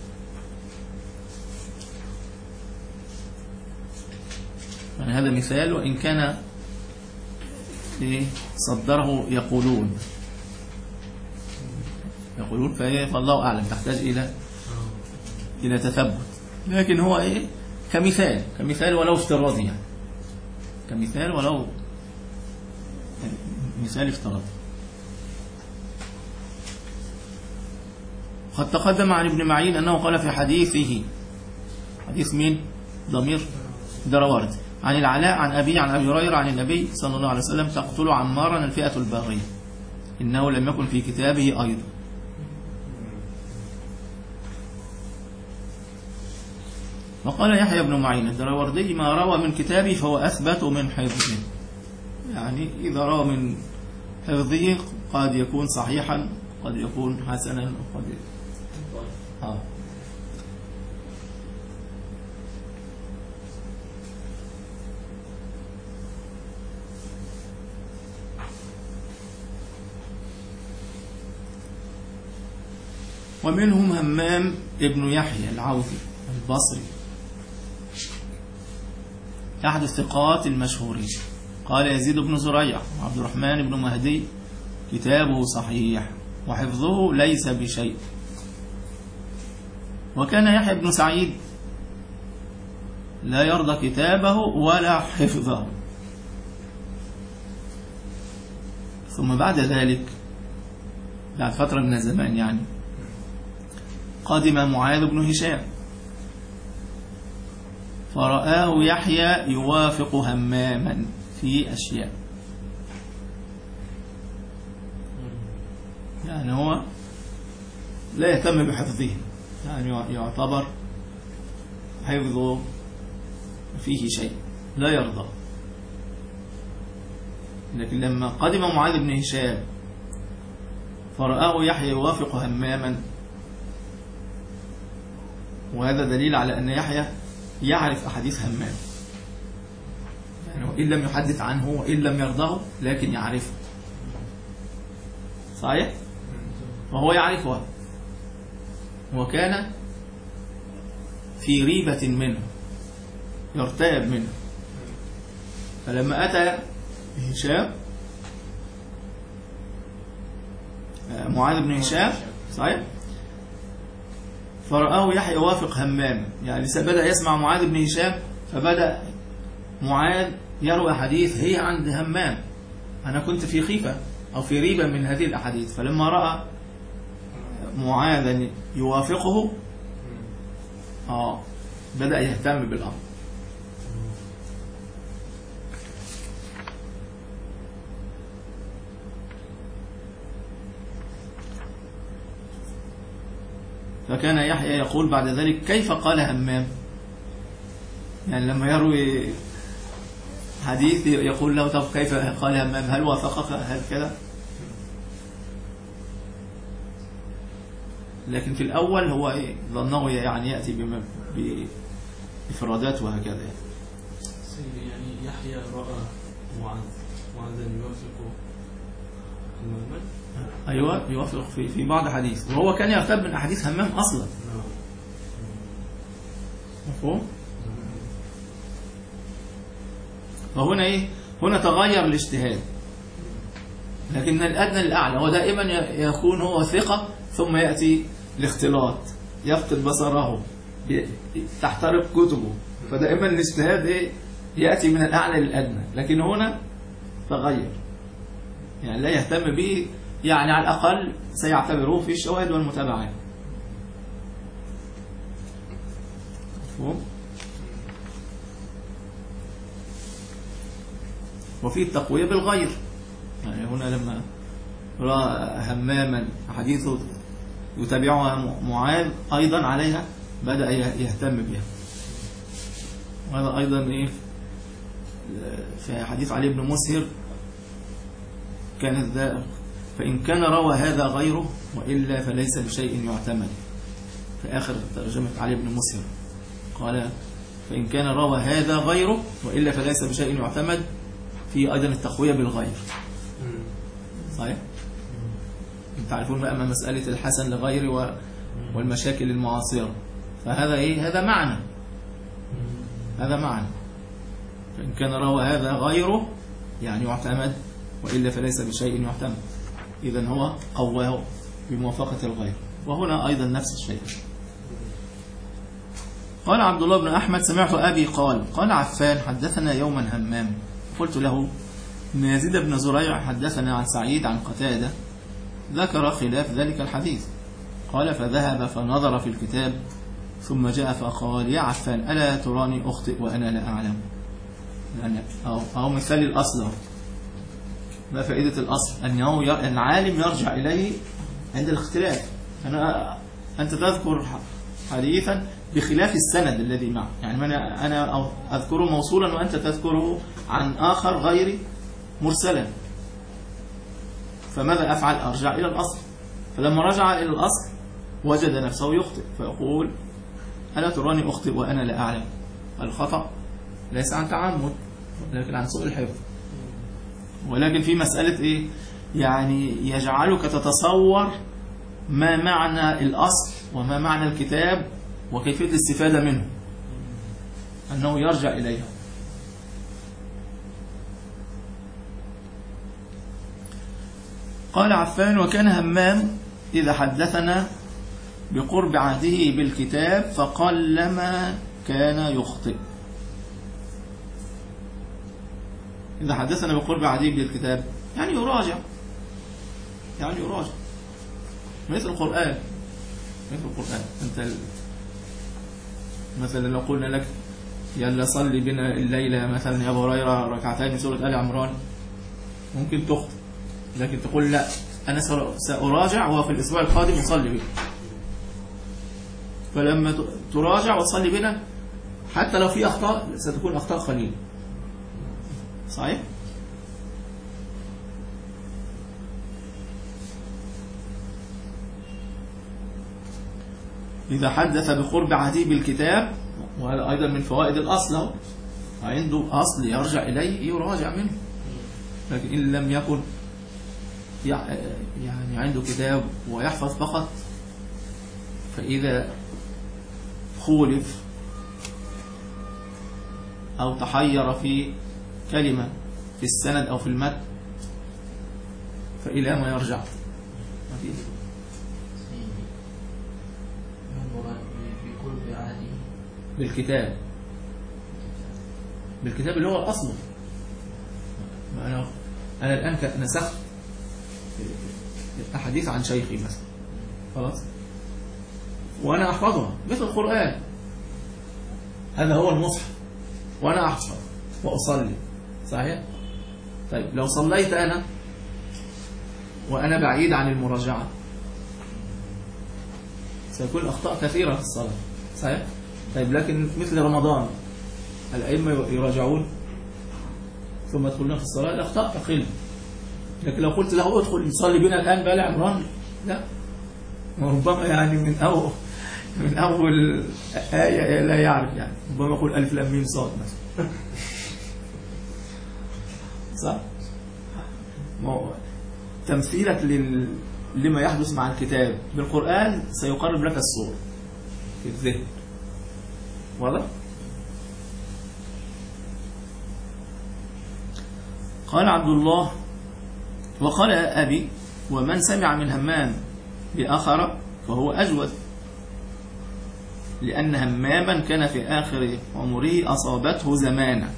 يعني هذا مثال، وإن كان صدره يقولون يقولون فالله أعلم، تحتاج إلى إلى تثبت، لكن هو إيه كمثال كمثال ولو افتراضي، يعني كمثال ولو مثال افتراضي. قد تقدم عن ابن معين أنه قال في حديثه، حديث مين؟ ضمير دراوردي، عن العلاء عن أبي عن أبي هريرة عن النبي صلى الله عليه وسلم تقتل عمارا الفئة الباغية إنه لم يكن في كتابه أيضا. وقال يحيى بن معين الدراوردي ما روى من كتابه فهو أثبت من حفظه. يعني إذا روى من حفظه قد يكون صحيحا، قد يكون حسنا، قد يكون آه. ومنهم همام ابن يحيى العوفي البصري أحد الثقات المشهورين. قال يزيد بن زريع وعبد الرحمن بن مهدي كتابه صحيح وحفظه ليس بشيء. وكان يحيى بن سعيد لا يرضى كتابه ولا حفظه. ثم بعد ذلك بعد فترة من الزمان يعني قدم معاذ بن هشام فرآه يحيى يوافق هماما في أشياء، يعني هو لا يهتم بحفظه، يعني يعتبر حفظه فيه شيء لا يرضى. لكن لما قدم معاذ بن هشام فرآه يحيى يوافق هماما، وهذا دليل على أن يحيى يعرف أحاديث همام، يعني وإن لم يحدث عنه وإن لم يرضاه لكن يعرفه، صحيح؟ وهو يعرفها، وكان في ريبة منه يرتاب منه. فلما أتى هشام معاذ بن هشام صحيح فرآه يحيى يوافق همام، يعني بدأ يسمع معاذ بن هشام، فبدأ معاذ يروي حديث هي عند همام. أنا كنت في خيفة أو في ريبة من هذه الأحاديث، فلما رأى معاذ يوافقه آه بدأ يهتم بالأمر. فكان يحيى يقول بعد ذلك كيف قال همام، يعني لما يروي حديث يقول له طب كيف قال همام، هل وافقك، هل كذا. لكن في الأول هو إيه ظنه يعني يأتي بإفرادات وهكذا. يعني يحيى رأى معاذ معاذ يوافق هماما، أيوة يوافق في في بعض حديث، وهو كان يرتب من أحاديث همام أصلا. مفهوم؟ وهنا إيه؟ هنا تغير الاجتهاد، لكن الأدنى الأعلى، ودائما يكون هو ثقة ثم يأتي الاختلاط، يفقد بصره، تحترق كتبه. فدائما الاجتهاد ايه يأتي من الأعلى للأدنى، لكن هنا تغير، يعني لا يهتم به، يعني على الأقل سيعتبره في الشواهد والمتابعات. مفهوم؟ وفي التقوية بالغير، يعني هنا لما رأى هماما حديثه يتابعها معاذ أيضا عليها بدأ يهتم بها. وهذا أيضا إيه في حديث علي بن مسهر كانت ذا، فإن كان روى هذا غيره وإلا فليس بشيء يعتمد. في آخر ترجمة علي بن مسهر قال فإن كان روى هذا غيره وإلا فليس بشيء يعتمد. في أيضا التقوية بالغير. صحيح؟ تعرفون بقى مسألة الحسن لغيره والمشاكل المعاصرة، فهذا إيه؟ هذا معنى، هذا معنى. فإن كان روى هذا غيره يعني يعتمد وإلا فليس بشيء يعتمد. إذن هو قواه بموافقة الغير. وهنا أيضا نفس الشيء. قال عبد الله بن أحمد سمعت أبي قال قال عفان حدثنا يوما همام قلت له إن يزيد بن زريع حدثنا عن سعيد عن قتادة ذكر خلاف ذلك الحديث. قال فذهب فنظر في الكتاب ثم جاء فقال يا عفان ألا تراني أخطئ وأنا لا أعلم. يعني أو, أو مثال الأصل، ما فائدة الأصل؟ أنه العالم يرجع إليه عند الاختلاف. أنا أنت تذكر حديثا بخلاف السند الذي معه، يعني أنا أنا أذكره موصولا وأنت تذكره عن آخر غيري مرسلا، فماذا أفعل؟ أرجع إلى الأصل. فلما رجع إلى الأصل وجد نفسه يخطئ، فيقول ألا تراني أخطئ وأنا لا أعلم. الخطأ ليس عن تعمد لكن عن سوء الحفظ. ولكن في مسألة إيه؟ يعني يجعلك تتصور ما معنى الأصل وما معنى الكتاب وكيفية الاستفادة منه، أنه يرجع إليها. قال عفان وكان همام إذا حدثنا بقرب عهده بالكتاب فقلما كان يخطئ. إذا حدثنا بقرب عهده بالكتاب يعني يراجع، يعني يراجع مثل القرآن، مثل القرآن. أنت مثلا لو قلنا لك يلا صلي بنا الليلة مثلا يا أبو هريرة ركعتين من سورة آل عمران، ممكن تخطئ، لكن تقول لا أنا سأراجع وهو في الأسبوع القادم يصلي بنا. فلما تراجع وتصلي بنا حتى لو في أخطاء ستكون أخطاء قليلة. صحيح؟ إذا حدث بقرب عهده بالكتاب، وهذا أيضا من فوائد الأصل، عنده أصل يرجع إليه يراجع منه. لكن إن لم يكن يعني عنده كتاب ويحفظ فقط، فإذا خولف أو تحير في كلمة في السند أو في المتن فإلى ما يرجع. بالكتاب، بالكتاب اللي هو الأصل. أنا أنا الآن نسخت أحاديث عن شيخي مثلا، خلاص، وأنا أحفظها مثل القرآن، هذا هو المصحف وأنا أحفظ وأصلي. صحيح؟ طيب لو صليت أنا وأنا بعيد عن المراجعة سيكون أخطاء كثيرة في الصلاة. صحيح؟ طيب لكن مثل رمضان الأئمة يراجعون ثم يدخلون في الصلاة الأخطاء تقل. لكن لو قلت له ادخل صلي بنا الآن بآل عمران، لا، وربما يعني من أول من أول آية لا يعرف، يعني ربما يقول ألف لام ميم صاد مثلا. صح؟ تمثيلك لل... لما يحدث مع الكتاب بالقرآن سيقرب لك الصور في الذهن. واضح؟ قال عبد الله وقال أبي ومن سمع من همام بآخر فهو أجود. لأن هماما كان في آخر عمره أصابته زمانة.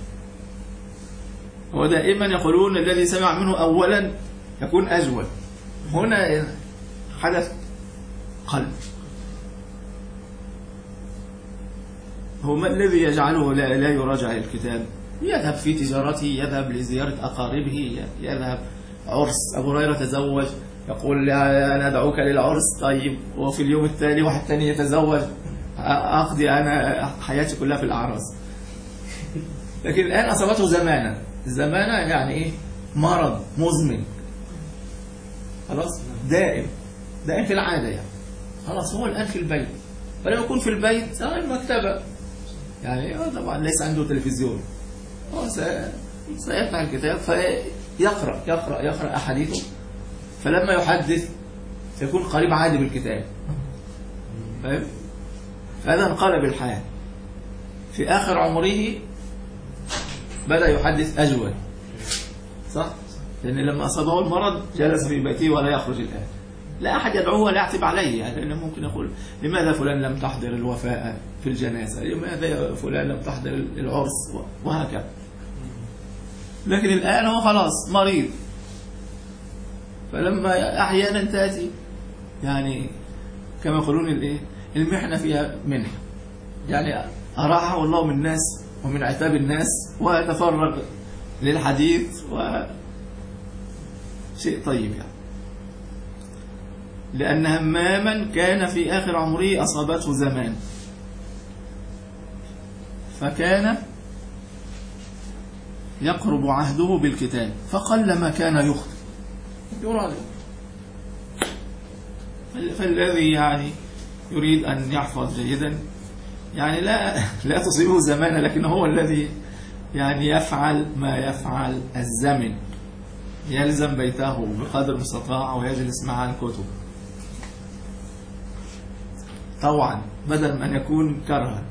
ودائما يقولون الذي سمع منه أولا يكون أجود. هنا حدث قلب. هو ما الذي يجعله لا, لا يراجع الكتاب؟ يذهب في تجارته، يذهب لزيارة أقاربه، يذهب عرس. أبو هريرة تزوج يقول أنا أدعوك للعرس، طيب وفي اليوم التالي واحد تاني يتزوج، أقضي أنا حياتي كلها في الأعراس. لكن الآن أصابته زمانة. الزمانة يعني إيه؟ مرض مزمن، خلاص دائم دائم في العادة يعني. خلاص هو الآن في البيت، فلما يكون في البيت آه المكتبة يعني آه طبعا ليس عنده تلفزيون، هو سيفتح الكتاب فيقرأ يقرأ يقرأ أحاديثه، فلما يحدث يكون قريب عادي بالكتاب. فاهم؟ فهذا انقلب الحال. في آخر عمره بدأ يحدث أجود، صح؟ لأن لما أصابه المرض جلس في بيته ولا يخرج الآن. لا أحد يدعوه ولا يعتب عليه يعني، لأنه ممكن يقول لماذا فلان لم تحضر الوفاء في الجنازة، لماذا فلان لم تحضر العرس، وهكذا. لكن الآن هو خلاص مريض، فلما أحيانا تأتي يعني كما يقولون الإيه المحنة فيها منحة، يعني أراحه الله من الناس ومن عتاب الناس ويتفرغ للحديث وشيء طيب يعني. لأن هماما كان في آخر عمره أصابته زمان، فكان يقرب عهده بالكتاب فقل ما كان يخطئ يراد. فالذي يعني يريد أن يحفظ جيدا يعني لا لا تصيبه زمانه، لكن هو الذي يعني يفعل ما يفعل الزمن، يلزم بيته بقدر المستطاع ويجلس مع الكتب طوعا بدل من يكون كرها.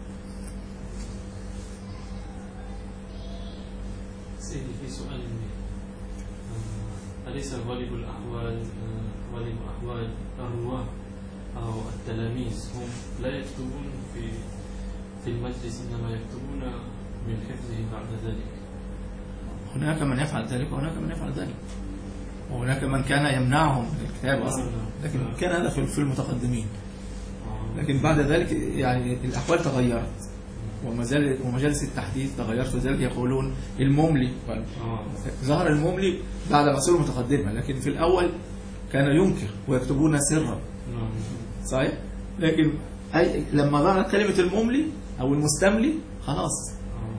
سيدي في سؤال أليس غالب الأحوال غالب أحوال الرواه أو التلاميذ هم لا يكتبون في في المجلس، إنما يكتبون من حفظه بعد ذلك؟ هناك من يفعل ذلك وهناك من يفعل ذلك، وهناك من كان يمنعهم من الكتاب أصلا، لكن كان هذا في المتقدمين. لكن بعد ذلك يعني الأحوال تغيرت ومجالس التحديث تغيرت، وذلك يقولون المملي. ظهر المملي بعد العصور المتقدمة، لكن في الأول كان ينكر ويكتبون سرا، صحيح؟ لكن أي لما ظهرت كلمة المملي أو المستملي خلاص،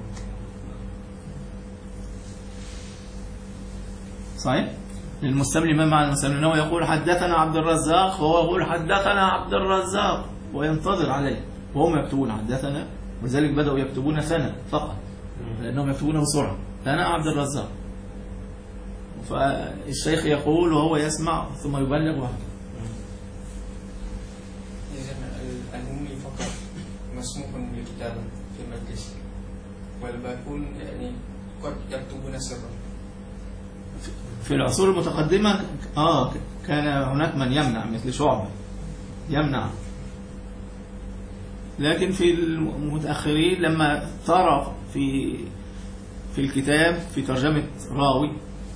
صحيح؟ المستملي ما معنى المستملي؟ أنه يقول حدثنا عبد الرزاق وهو يقول حدثنا عبد الرزاق وينتظر عليه، وهم يكتبون حدثنا، ولذلك بدأوا يكتبون ثنا فقط لأنهم يكتبونه بسرعة، ثنا عبد الرزاق. فالشيخ يقول وهو يسمع ثم يبلغ وهكذا. إذن المملي فقط مسموح بالكتابة في المجلس، والباقون يعني قد يكتبون سرا. في العصور المتقدمة آه كان هناك من يمنع مثل شعبة يمنع، لكن في المتأخرين لما ترى في في الكتاب في ترجمة راوي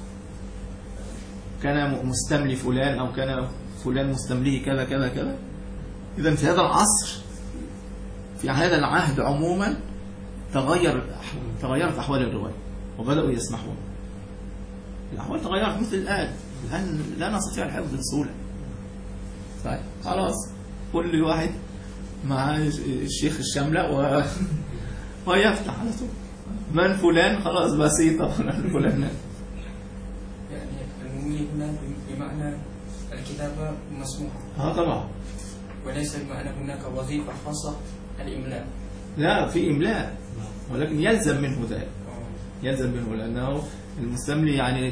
كان مستملي فلان أو كان فلان مستمليه كذا كذا كذا، إذا في هذا العصر في هذا العهد عموما تغير تغيرت أحوال الرواية وبدأوا يسمحون. الأحوال تغيرت مثل الآن، الآن لا نستطيع الحفظ بسهولة، طيب خلاص كل واحد مع الشيخ الشملة و... ويفتح على طول من فلان خلاص بسيطة فلان فلان. يعني المملي هنا بمعنى الكتابة مسموحة. اه طبعا. وليس بمعنى هناك وظيفة خاصة الإملاء. لا في إملاء، ولكن يلزم منه ذلك، يلزم منه لأنه المستملي يعني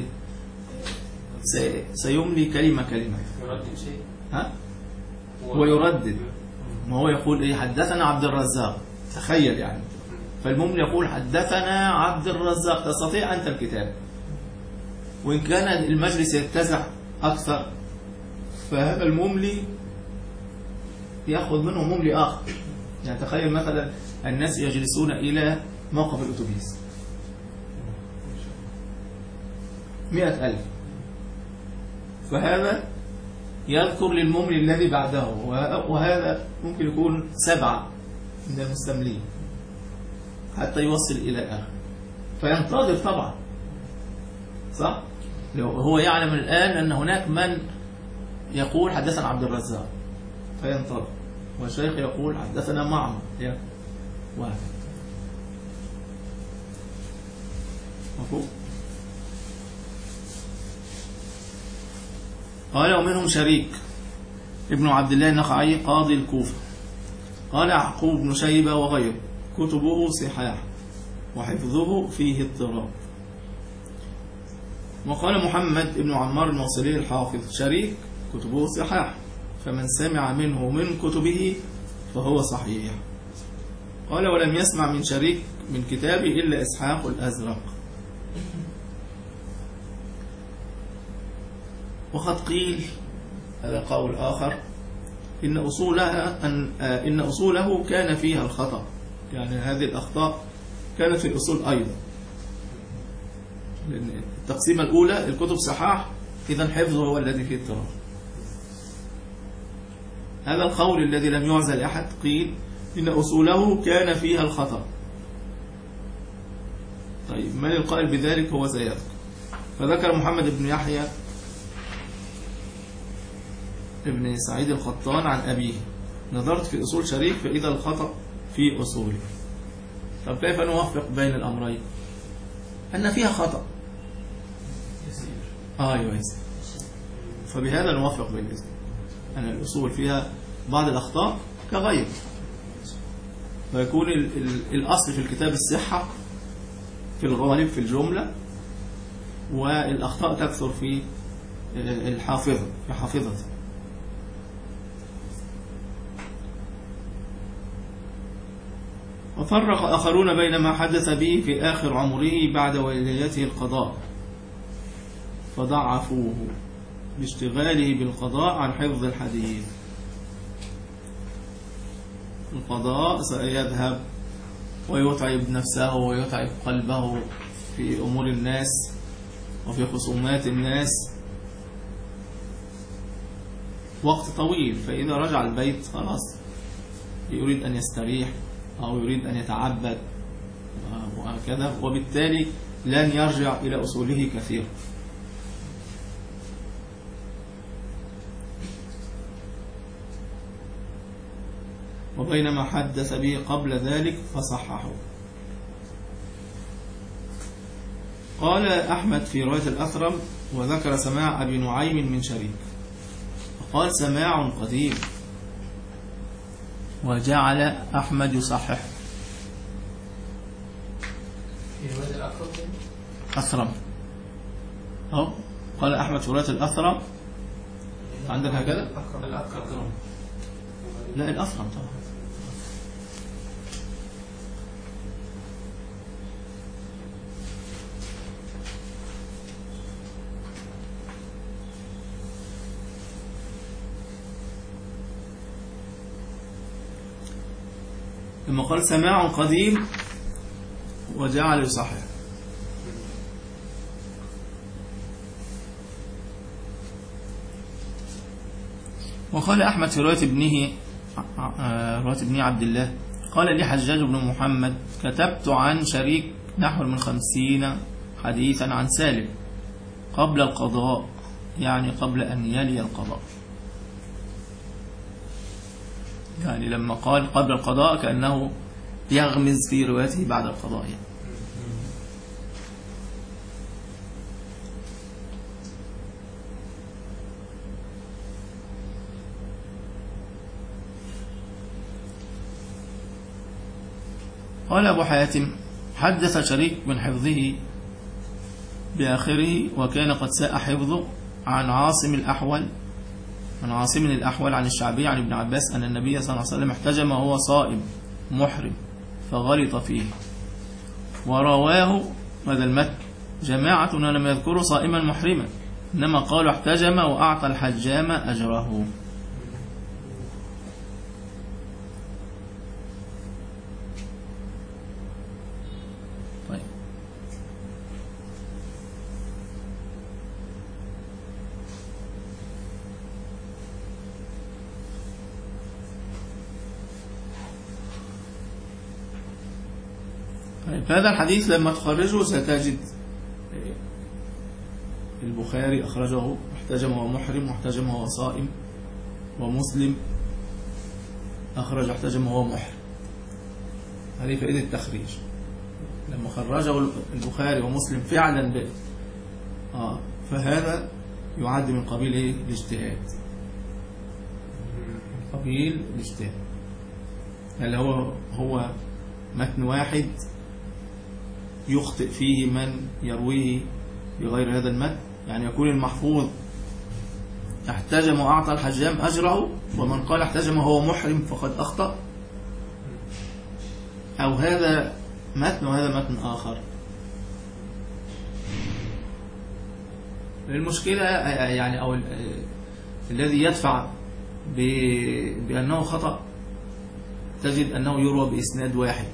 سيملي كلمة كلمة. يردد شيء؟ ها؟ هو يردد، ما هو يقول إيه حدثنا عبد الرزاق، تخيل يعني، فالمملي يقول حدثنا عبد الرزاق، تستطيع أنت الكتاب، وإن كان المجلس يتسع أكثر فهذا المملي يأخذ منه مملي آخر يعني تخيل مثلا الناس يجلسون إلى موقف الأتوبيس مئة ألف، فهذا يذكر للمملي الذي بعده، وهذا ممكن يكون سبعة من المستملين حتى يوصل إلى آخر، فينتظر طبعا، صح؟ هو يعلم الآن أن هناك من يقول حدثنا عبد الرزاق فينتظر، والشيخ يقول حدثنا معمر وهكذا. مفهوم؟ قال ومنهم شريك ابن عبد الله النخعي قاضي الكوفة. قال يعقوب بن شيبة وغيره كتبه صحاح وحفظه فيه اضطراب. وقال محمد بن عمار الموصلي الحافظ شريك كتبه صحاح، فمن سمع منه من كتبه فهو صحيح. قال ولم يسمع من شريك من كتابه إلا إسحاق الأزرق. وقد قيل هذا قول آخر إن أصولها أن إن أصوله كان فيها الخطأ، يعني هذه الأخطاء كانت في الأصول أيضا، لأن التقسيمة الأولى الكتب صحاح إذا حفظه هو الذي فيه اضطراب. هذا القول الذي لم يعزل أحد قيل إن أصوله كان فيها الخطأ. طيب من القائل بذلك؟ هو سيذكر. فذكر محمد بن يحيى ابن سعيد القطان عن أبيه نظرت في أصول شريك فإذا الخطأ في أصوله. طب كيف نوفق بين الأمرين؟ أن فيها خطأ آه يوزن، فبهذا نوفق بين الإذن أن الأصول فيها بعض الأخطاء كغير، فيكون الأصل في الكتاب الصحة في الغالب في الجملة، والأخطاء تكثر في الحافظة في حافظته. وفرق آخرون بين ما حدث به في آخر عمره بعد ولايته القضاء فضعفوه باشتغاله بالقضاء عن حفظ الحديث. القضاء سيذهب ويتعب نفسه ويتعب قلبه في أمور الناس وفي خصومات الناس وقت طويل، فإذا رجع البيت خلاص يريد أن يستريح أو يريد أن يتعبد وهكذا، وبالتالي لن يرجع إلى أصوله كثيرا. وبينما حدث به قبل ذلك فصححه. قال أحمد في رواية الأثرم وذكر سماع أبي نعيم من شريك، فقال سماع قديم، وجعل أحمد يصحح في رواية الأثرم أثرم أو قال أحمد في رواية الأثرم. عندك هكذا؟ الأثرم لا الأثرم طبعا. لما قال سماع قديم وجعل يصحح. وقال أحمد في رواية ابنه رواية ابن عبد الله قال لي حجاج بن محمد كتبت عن شريك نحو من خمسين حديثا عن سالم قبل القضاء، يعني قبل أن يلي القضاء، يعني لما قال قبل القضاء كأنه يغمز في روايته بعد القضاء يعني. قال أبو حاتم حدث شريك من حفظه بآخره وكان قد ساء حفظه عن عاصم الأحول عن عاصم الأحول عن الشعبي عن ابن عباس أن النبي صلى الله عليه وسلم احتجم وهو صائم محرم فغلط فيه، ورواه هذا المتن جماعة لم يذكروا صائما محرما، إنما قالوا احتجم وأعطى الحجام أجره. هذا الحديث لما تخرجه ستجد البخاري أخرجه محتجم وهو محرم، محتجم وهو صائم، ومسلم أخرج احتجم وهو محرم. هذه فائدة التخريج. لما خرجه البخاري ومسلم فعلا ب... آه فهذا يعد من قبيل ايه؟ الاجتهاد. قبيل الاجتهاد. هل هو هو متن واحد يخطئ فيه من يرويه بغير هذا المتن؟ يعني يكون المحفوظ احتجم وأعطى الحجام أجره، ومن قال احتجم وهو محرم فقد أخطأ، أو هذا متن وهذا متن آخر. المشكلة يعني أو الذي يدفع بأنه خطأ تجد أنه يروى بإسناد واحد.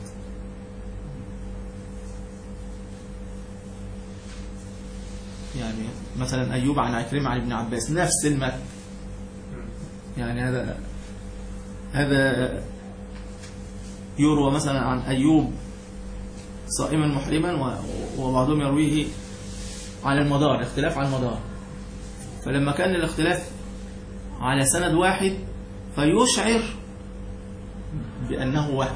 يعني مثلا أيوب عن عكرمة عن ابن عباس نفس المتن، يعني هذا هذا يروى مثلا عن أيوب صائما محرما، وبعضهم يرويه على المدار، اختلاف على المدار. فلما كان الاختلاف على سند واحد فيشعر بأنه وهم.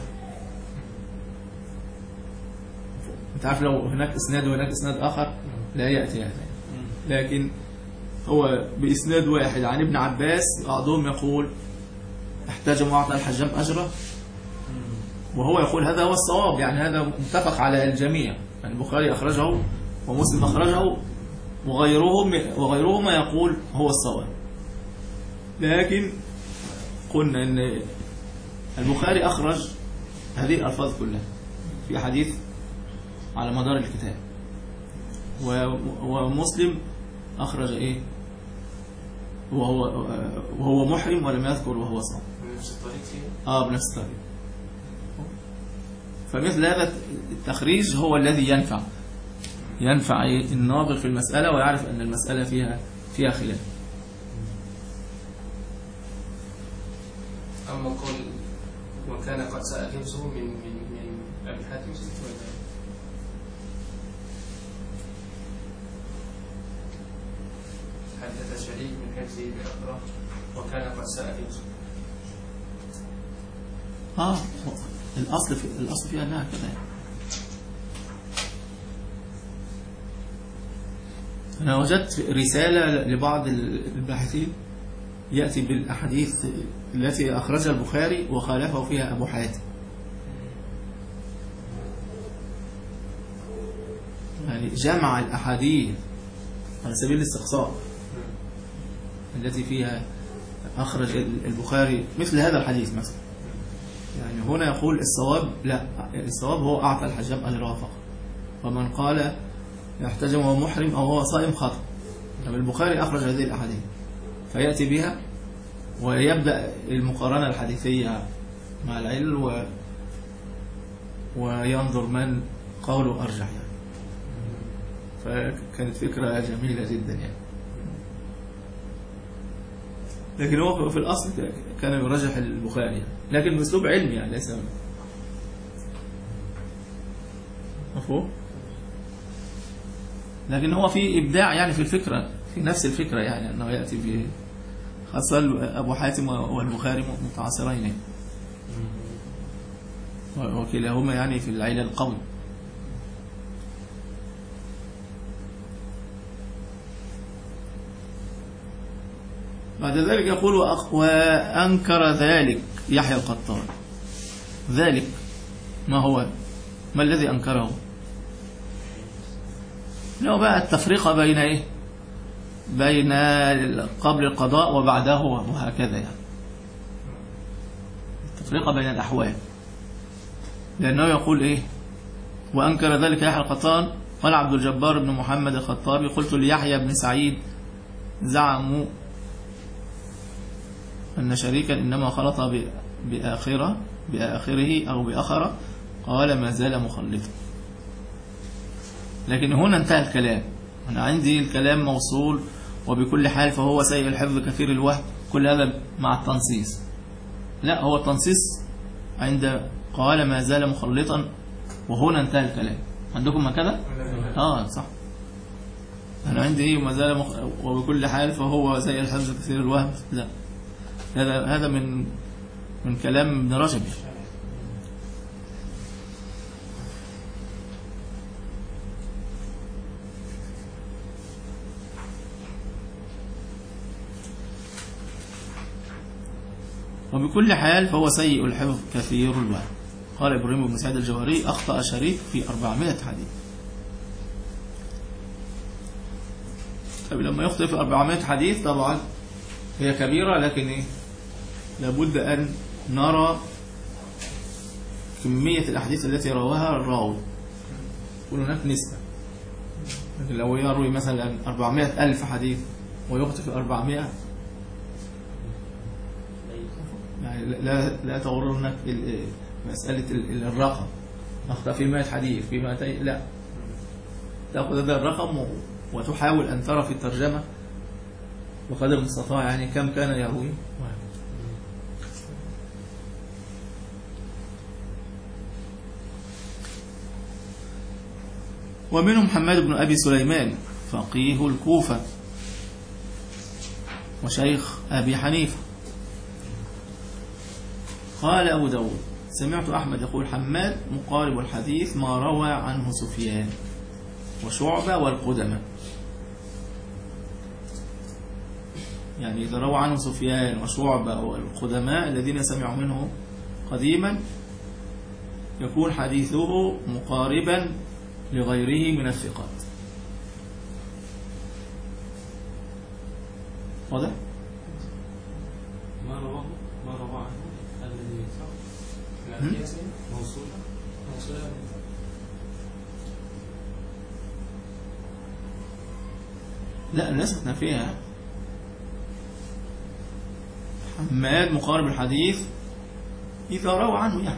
انت عارف لو هناك اسناد وهناك اسناد آخر لا يأتي هذا، لكن هو بإسناد واحد عن ابن عباس بعضهم يقول احتجم وأعطى الحجام أجره، وهو يقول هذا هو الصواب، يعني هذا متفق على الجميع، يعني البخاري أخرجه ومسلم أخرجه وغيرهم وغيرهما يقول هو الصواب. لكن قلنا أن البخاري أخرج هذه الألفاظ كلها في حديث على مدار الكتاب، ومسلم أخرج إيه وهو وهو محرم ولم يذكر وهو صائم. بنفس الطريق آه بنفس الطريق. فمثل هذا التخريج هو الذي ينفع ينفع الناظر في المسألة ويعرف أن المسألة فيها فيها خلاف. أما قول وكان قد سأل حفظه من من من أبي حاتم حدث شريك من حفظه بأخرى وكان قد سأل حفظه. آه الأصل في الأصل فيها أنها كذا. أنا وجدت رسالة لبعض الباحثين يأتي بالأحاديث التي أخرجها البخاري وخالفه فيها أبو حاتم، يعني جمع الأحاديث على سبيل الاستقصاء التي فيها أخرج البخاري مثل هذا الحديث مثلا. يعني هنا يقول الصواب لا، الصواب هو أعطى الحجام أجره فقط، ومن قال يحتجم وهو محرم أو هو صائم خطأ. طب البخاري أخرج هذه الأحاديث فيأتي بها ويبدأ المقارنة الحديثية مع العلل و... وينظر من قوله أرجح يعني. فكانت فكرة جميلة جدا يعني. لكن هو في الأصل كان يرجح البخاري يعني. لكن بأسلوب علمي يعني ليس مفهوم. لكن هو في إبداع يعني في الفكرة، في نفس الفكرة يعني أنه يأتي ب خاصة أبو حاتم والبخاري متعاصرين وكلاهما يعني في العلل القوي. بعد ذلك يقول وأنكر ذلك يحيى القطان. ذلك ما هو؟ ما الذي أنكره؟ لو بقى التفرقة بين إيه؟ بين قبل القضاء وبعده وهكذا يعني، التفرقة بين الأحوال. لأنه يقول إيه؟ وأنكر ذلك يحيى القطان. قال عبد الجبار بن محمد الخطابي قلت ليحيى بن سعيد زعموا أن شريكا إنما خلط بآخرة بآخره أو بآخرة، قال ما زال مخلطا. لكن هنا انتهى الكلام، أنا عندي الكلام موصول وبكل حال فهو سيء الحفظ كثير الوهم، كل هذا مع التنصيص. لا، هو التنصيص عند قال ما زال مخلطا وهنا انتهى الكلام. عندكم هكذا؟ اه صح. انا عندي ايه وما زال مخ... وبكل حال فهو زي الحفظ كثير الوهم. لا، هذا هذا من من كلام ابن رجب. وبكل حال فهو سيء الحفظ كثير الوهم. قال إبراهيم بن سعيد الجوهري: أخطأ شريك في أربعمائة حديث. طيب لما يخطئ في أربعمائة حديث طبعا هي كبيرة، لكن إيه؟ لابد أن نرى كمية الأحاديث التي رواها الراوي، يكون هناك نسبة. لكن لو يروي مثلا أربعمائة ألف حديث ويخطئ في أربعمائة، يعني لا لا تغررنك مسألة الرقم، أخطأ في مائة حديث في مائتين، لا، تأخذ هذا الرقم وتحاول أن ترى في الترجمة بقدر المستطاع يعني كم كان يروي. ومنهم محمد بن أبي سليمان فقيه الكوفة وشيخ أبي حنيفة. قال أبو داود: سمعت أحمد يقول: حماد مقارب الحديث ما روى عنه سفيان وشعبة والقدماء. يعني إذا روى عنه سفيان وشعبة والقدماء الذين سمعوا منه قديما يكون حديثه مقاربا لغيره من الثقات. واضح؟ ما رواه ما روى عنه الذي لا هي موصولة موصولة لا ليست نافية. حماد مقارب الحديث إذا روى عنه يعني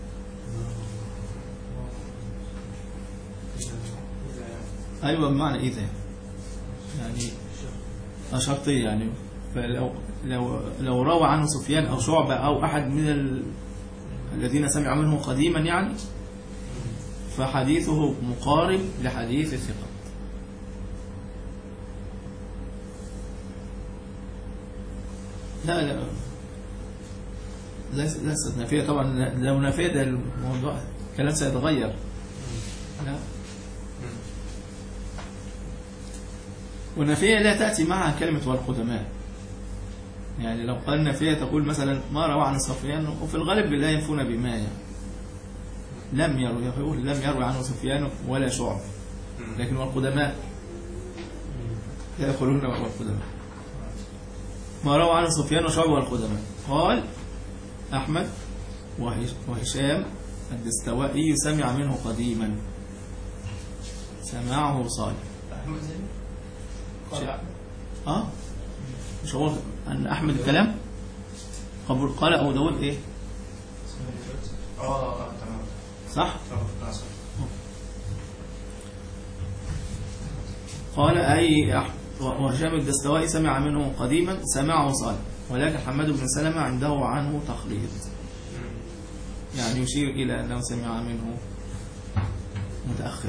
أيوة بمعنى إذا يعني شرطية يعني. فلو لو لو روى عنه سفيان أو شعبة أو أحد من ال... الذين سمعوا منه قديما يعني فحديثه مقارب لحديث الثقة. لا لا ليست نافية طبعا. لو نافية ده الموضوع الكلام سيتغير. لا، ونافية لا تأتي معها كلمة والقدماء. يعني لو قال نافية تقول مثلا ما روى عن سفيان، وفي الغالب لا ينفون بما يعني لم يروي، يقول لم يروي عنه سفيان ولا شعب، لكن والقدماء لا يقولون والقدماء. ما روى عنه سفيان وشعب والقدماء. قال أحمد وهشام الدستوائي سمع منه قديما سماعه صالح. أحمد زين قال أحمد اه مش هو أن أحمد الكلام قبل قال أبو داود إيه اه تمام صح. اه صح. قال أي وهشام الدستوائي سمع منه قديما سماعه صالح، ولكن حماد بن سلمة عنده عنه تخليط، يعني يشير إلى أنه سمع منه متأخر.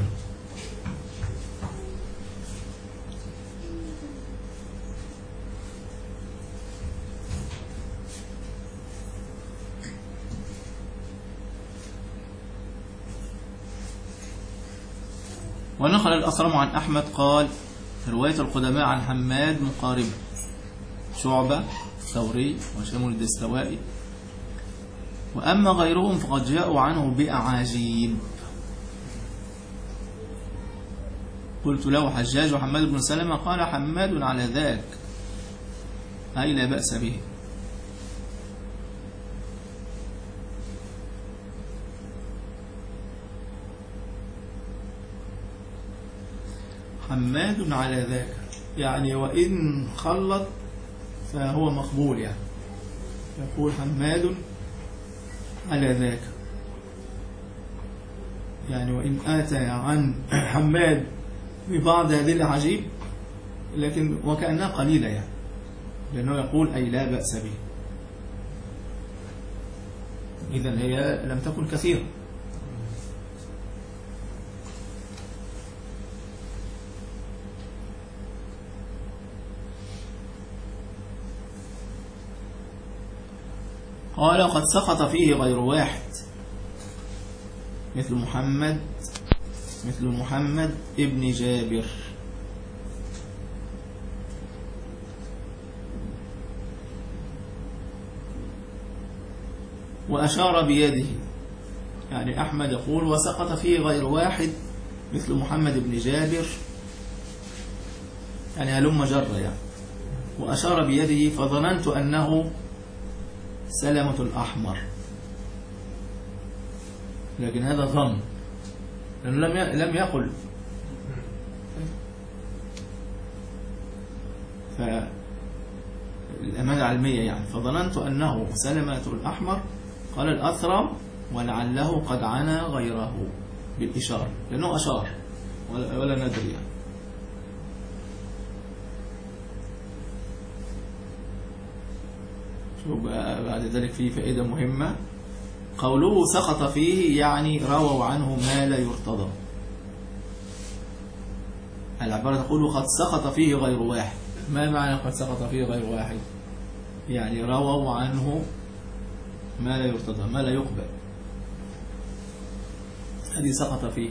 ونقل الأصرم عن أحمد قال: رواية القدماء عن حماد مقاربة، شعبة ثوري وهشام الدستوائي، وأما غيرهم فقد جاءوا عنه بأعاجيب. قلت له حجاج وحماد بن سلمة، قال: حماد على ذاك، أي لا بأس به. حماد على ذاك يعني وإن خلط فهو مقبول. يعني يقول حماد على ذاك، يعني وإن آتى عن حماد ببعض هذه العجيب لكن وكأنها قليلة، يعني لأنه يقول أي لا بأس به، إذن هي لم تكن كثيرة. قال وقد سقط فيه غير واحد مثل محمد مثل محمد ابن جابر. وأشار بيده، يعني أحمد يقول وسقط فيه غير واحد مثل محمد بن جابر، يعني هلم جرة يعني. وأشار بيده فظننت أنه سلمة الأحمر، لكن هذا ظن لأنه لم لم يقل. فالأمانة العلمية يعني فظننت أنه سلمة الأحمر. قال الأثرم ولعله قد عانى غيره بالإشارة، لأنه أشار ولا, ولا ندري يعني. شوف بعد ذلك فيه فائدة مهمة، قوله سقط فيه يعني رووا عنه ما لا يرتضى. العبارة تقول قد سقط فيه غير واحد. ما معنى قد سقط فيه غير واحد؟ يعني رووا عنه ما لا يرتضى، ما لا يقبل. هذه سقط فيه،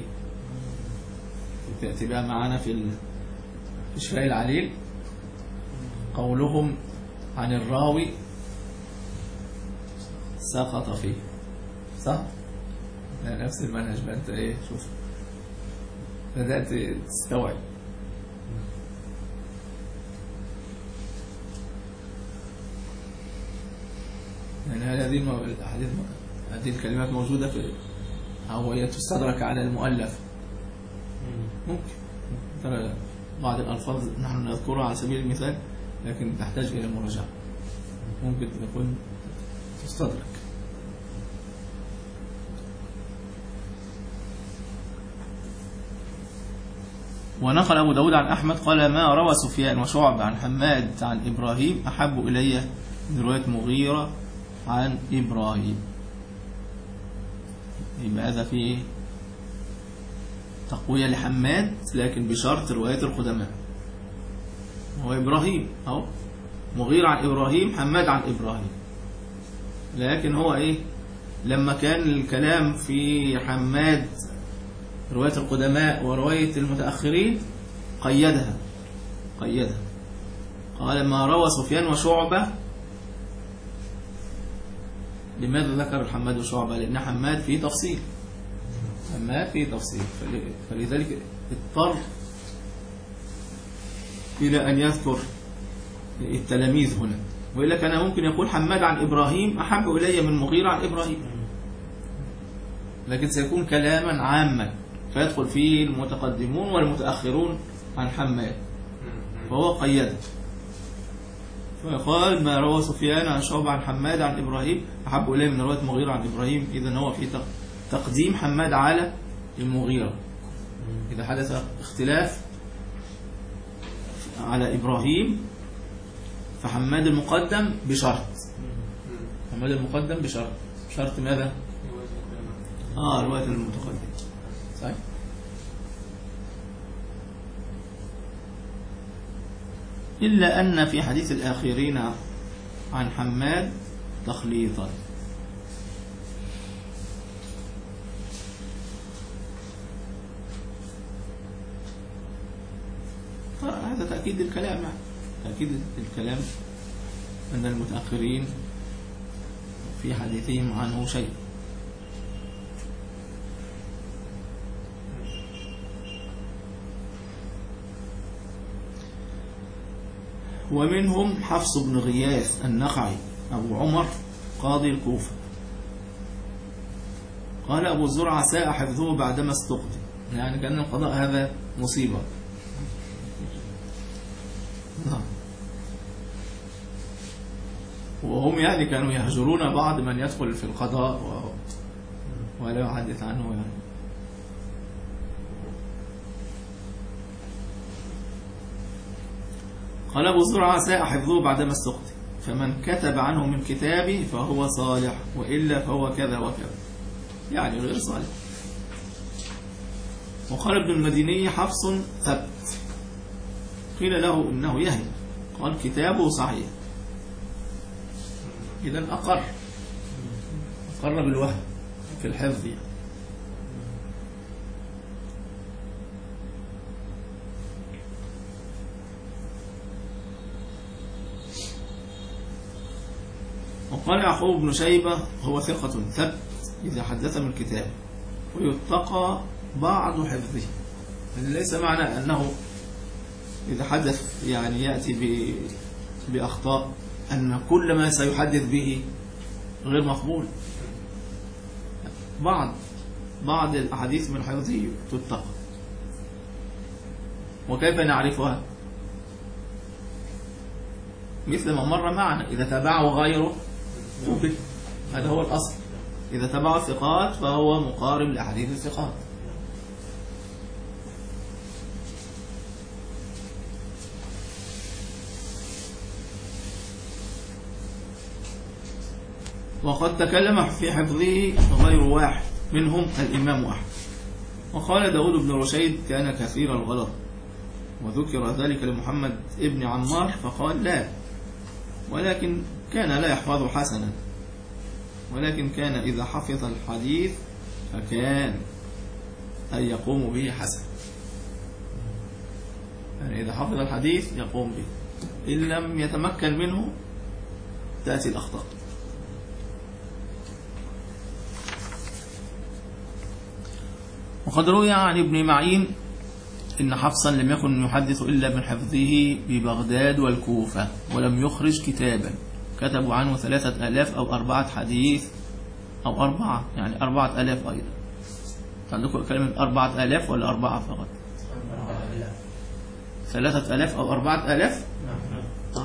تأتي بقى معنا في الشفاء العليل قولهم عن الراوي سقط فيه، صح؟ لا نفس المنهج بقى. انت ايه شوف بدأت تستوعب. يعني هذه الأحاديث هذه الكلمات موجودة في أو هي تستدرك على المؤلف. ممكن ترى بعض الألفاظ نحن نذكرها على سبيل المثال لكن تحتاج إلى مراجعة، ممكن تكون تستدرك. ونقل أبو داود عن أحمد قال ما روى سفيان وشعب عن حماد عن إبراهيم أحب إلي من رواية مغيرة عن إبراهيم. يبقى هذا فيه تقوية لحماد لكن بشرط رواية القدماء، هو إبراهيم أو مغيرة عن إبراهيم، حماد عن إبراهيم. لكن هو إيه لما كان الكلام في حماد رواية القدماء ورواية المتأخرين قيدها قيدها قال ما روى سفيان وشعبة. لماذا ذكر حماد وشعبة؟ لأن حماد فيه تفصيل، حماد فيه تفصيل، فلذلك اضطر إلى أن يذكر التلاميذ هنا. وإلا كان ممكن يقول حماد عن إبراهيم أحب إلي من مغيرة عن إبراهيم، لكن سيكون كلاما عاما فيدخل فيه المتقدمون والمتأخرون عن حماد، فهو قيده. فقال ما روى سفيان عن شعبة عن حماد عن إبراهيم أحب إليه من رواية مغيرة عن إبراهيم. إذن هو في تقديم حماد على المغيرة. إذا حدث اختلاف على إبراهيم فحماد المقدم بشرط، حماد المقدم بشرط شرط ماذا؟ آه رواية المتقدم. صحيح. إلا أن في حديث الآخرين عن حماد تخليطا. هذا تأكيد الكلام، تأكيد الكلام أن المتأخرين في حديثهم عنه شيء. ومنهم حفص بن غياث النخعي أبو عمر قاضي الكوفة. قال أبو زرعة ساء حفظه بعدما استقدم، يعني كأن القضاء هذا مصيبة. وهم يعني كانوا يهجرون بعض من يدخل في القضاء ولا يحدث عنه يعني. قال أبو زرعة ساء حفظه بعدما استقدم، فمن كتب عنه من كتابه فهو صالح وإلا فهو كذا وكذا، يعني غير صالح. وقال ابن المديني حفص ثبت، قيل له إنه يهم، قال كتابه صحيح، إذن أقر قرب الوهم في الحفظ يعني. وقال يعقوب بن شيبة هو ثقة ثبت إذا حدث من الكتاب ويتقى بعض حفظه، ليس معنى أنه إذا حدث يعني يأتي بأخطاء أن كل ما سيحدث به غير مقبول. بعض بعض الأحاديث من حفظه تتقى. وكيف نعرفها؟ مثل ما مر معنا، إذا تبعه غيره ممكن، هذا هو الأصل. إذا تبع الثقات فهو مقارب لأحاديث الثقات. وقد تكلم في حفظه غير واحد منهم الإمام أحمد. وقال داود بن رشيد كان كثير الغلط، وذكر ذلك لمحمد ابن عمار فقال لا، ولكن كان لا يحفظ حسنا، ولكن كان إذا حفظ الحديث فكان أن يقوم به حسن. يعني إذا حفظ الحديث يقوم به، إن لم يتمكن منه تأتي الأخطاء. وقد روي عن ابن معين إن حفصا لم يكن يحدث إلا من حفظه ببغداد والكوفة، ولم يخرج كتابا كتبوا عنه ثلاثة آلاف أو أربعة حديث أو أربعة، يعني أربعة آلاف أيضا. عندكم كلمة أربعة آلاف ولا أربعة فقط؟ ثلاثة آلاف أو أربعة آلاف؟ نعم.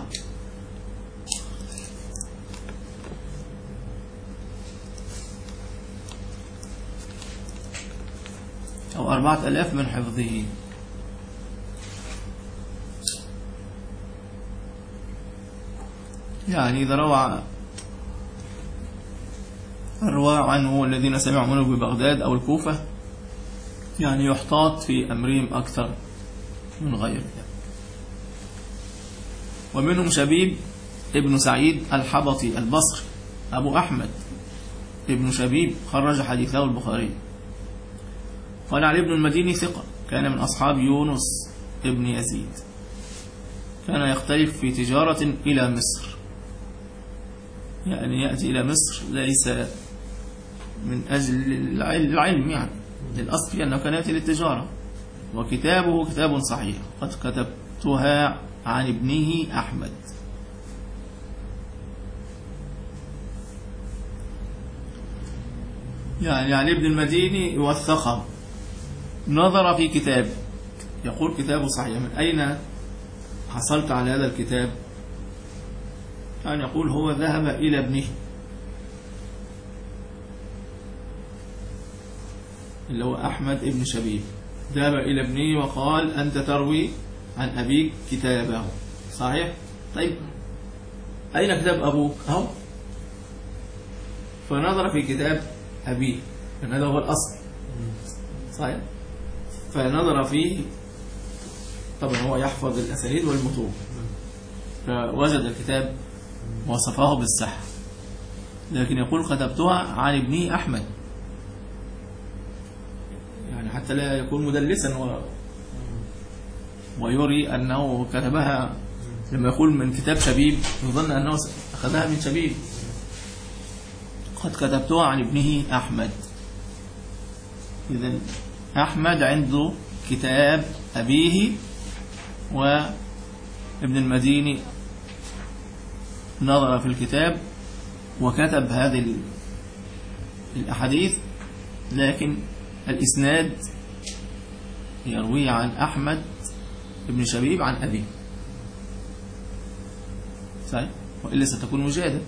أو أربعة آلاف من حفظه. يعني إذا روى الرواة عنه الذين سمعوا منه ببغداد أو الكوفة يعني يحتاط في أمرهم أكثر من غيره. ومنهم شبيب ابن سعيد الحبطي البصري أبو أحمد ابن شبيب خرج حديثه البخاري. قال علي بن المديني ثقة كان من أصحاب يونس ابن يزيد، كان يختلف في تجارة إلى مصر، يعني يأتي إلى مصر ليس من أجل العلم، يعني الأصل أنه كان يأتي للتجارة. وكتابه كتاب صحيح قد كتبتها عن ابنه أحمد. يعني علي بن المديني يوثقه، نظر في كتاب يقول كتابه صحيح، من أين حصلت على هذا الكتاب؟ يعني يقول هو ذهب إلى ابنه اللي هو أحمد ابن شبيب، ذهب إلى ابنه وقال أنت تروي عن أبيك كتابه صحيح؟ طيب أين كتاب أبوك؟ أهو. فنظر في كتاب أبيه، لأن هذا هو الأصل صحيح؟ فنظر فيه، طبعا هو يحفظ الأسانيد والمتون، فوجد الكتاب وصفه بالصحة، لكن يقول كتبتها عن ابنه أحمد، يعني حتى لا يكون مدلسا و... ويري أنه كتبها. لما يقول من كتاب شبيب يظن أنه أخذها من شبيب، قد كتبتها عن ابنه أحمد. إذن أحمد عنده كتاب أبيه، وابن المديني نظر في الكتاب وكتب هذه الأحاديث، لكن الإسناد يروي عن أحمد ابن شبيب عن أبيه صحيح، وإلا ستكون وجادة.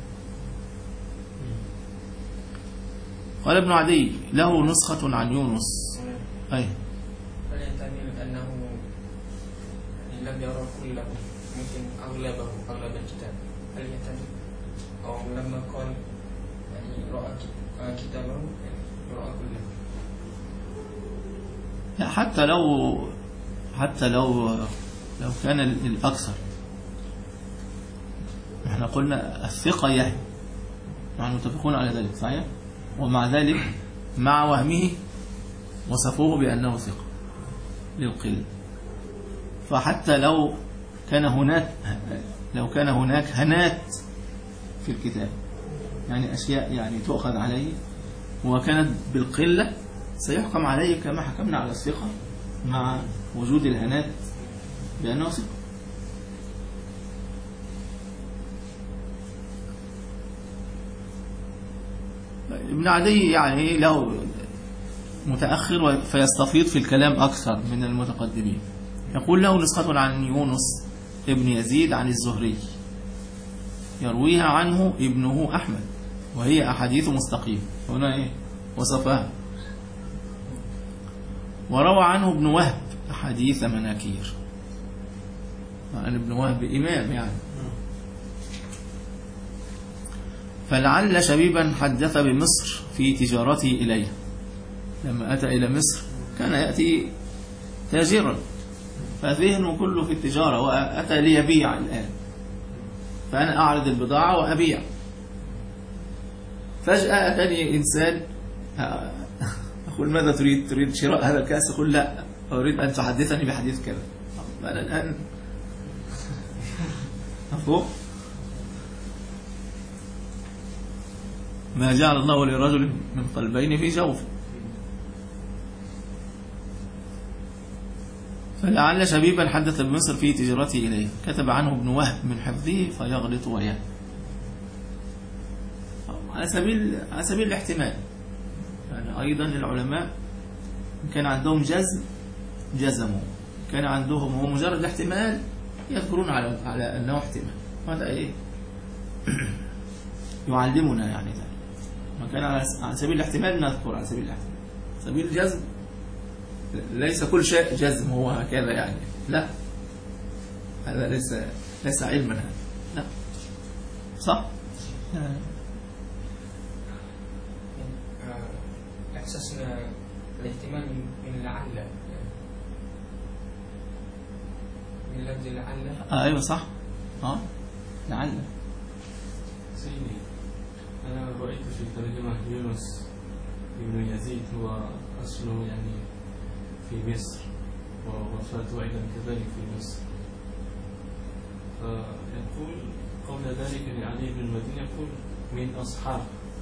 قال ابن عدي له نسخة عن يونس. أي هل يحتمل أنه لم يرى كله، ممكن أغلبه أغلب الكتاب، هل يحتمل؟ أو لما قال يعني رأى كتابه رأى كله؟ لا، حتى لو حتى لو لو كان الأكثر، احنا قلنا الثقة يهم، يعني متفقون على ذلك صحيح. ومع ذلك مع وهمه وصفوه بأنه ثقة للقلة. فحتى لو كان هناك لو كان هناك هنات في الكتاب، يعني أشياء يعني تؤخذ عليه وكانت بالقلة، سيحكم عليه كما حكمنا على الثقة مع وجود الهنات بأنه ثقة. ابن عدي يعني له متأخر فيستفيض في الكلام أكثر من المتقدمين. يقول له نسخة عن يونس ابن يزيد عن الزهري يرويها عنه ابنه أحمد وهي أحاديث مستقيم. هنا إيه وصفها. وروى عنه ابن وهب أحاديث مناكير. يعني ابن وهب إمام يعني. فلعل شبيبا حدث بمصر في تجارته إليه. لما أتى إلى مصر كان يأتي تاجرا فذهنه كله في التجارة، وأتى ليبيع الآن، فأنا أعرض البضاعة وأبيع. فجأة أتاني إنسان أقول ماذا تريد؟ تريد شراء هذا الكأس؟ أقول لا، أريد أن تحدثني بحديث كذا. فأنا الآن أفهم ما جعل الله لرجل من قلبين في جوفه. فلعل شبيبا حدث بمصر في تجارته إليه، كتب عنه ابن وهب من حفظه فيغلط وياه. على سبيل على سبيل الاحتمال. يعني أيضا العلماء كان عندهم جزم جزموا، كان عندهم هو مجرد الاحتمال يذكرون على على أنه احتمال. هذا إيه يعلمنا يعني ذلك. ما كان على سبيل الاحتمال نذكر على سبيل الاحتمال. سبيل الجزم ليس كل شيء جزم هو هكذا يعني، لا، هذا ليس ليس علما هذا، لا صح. إحساسنا الاحتمال من لعل، من لفظ لعل. آه أيوة صح، اه لعل. سيدي أنا رأيت في ترجمة يونس ابن يزيد هو أصله يعني في مصر ووفاته أيضا كذلك في مصر. فيقول قبل ذلك لعلي بن المدينة يقول من أصحاب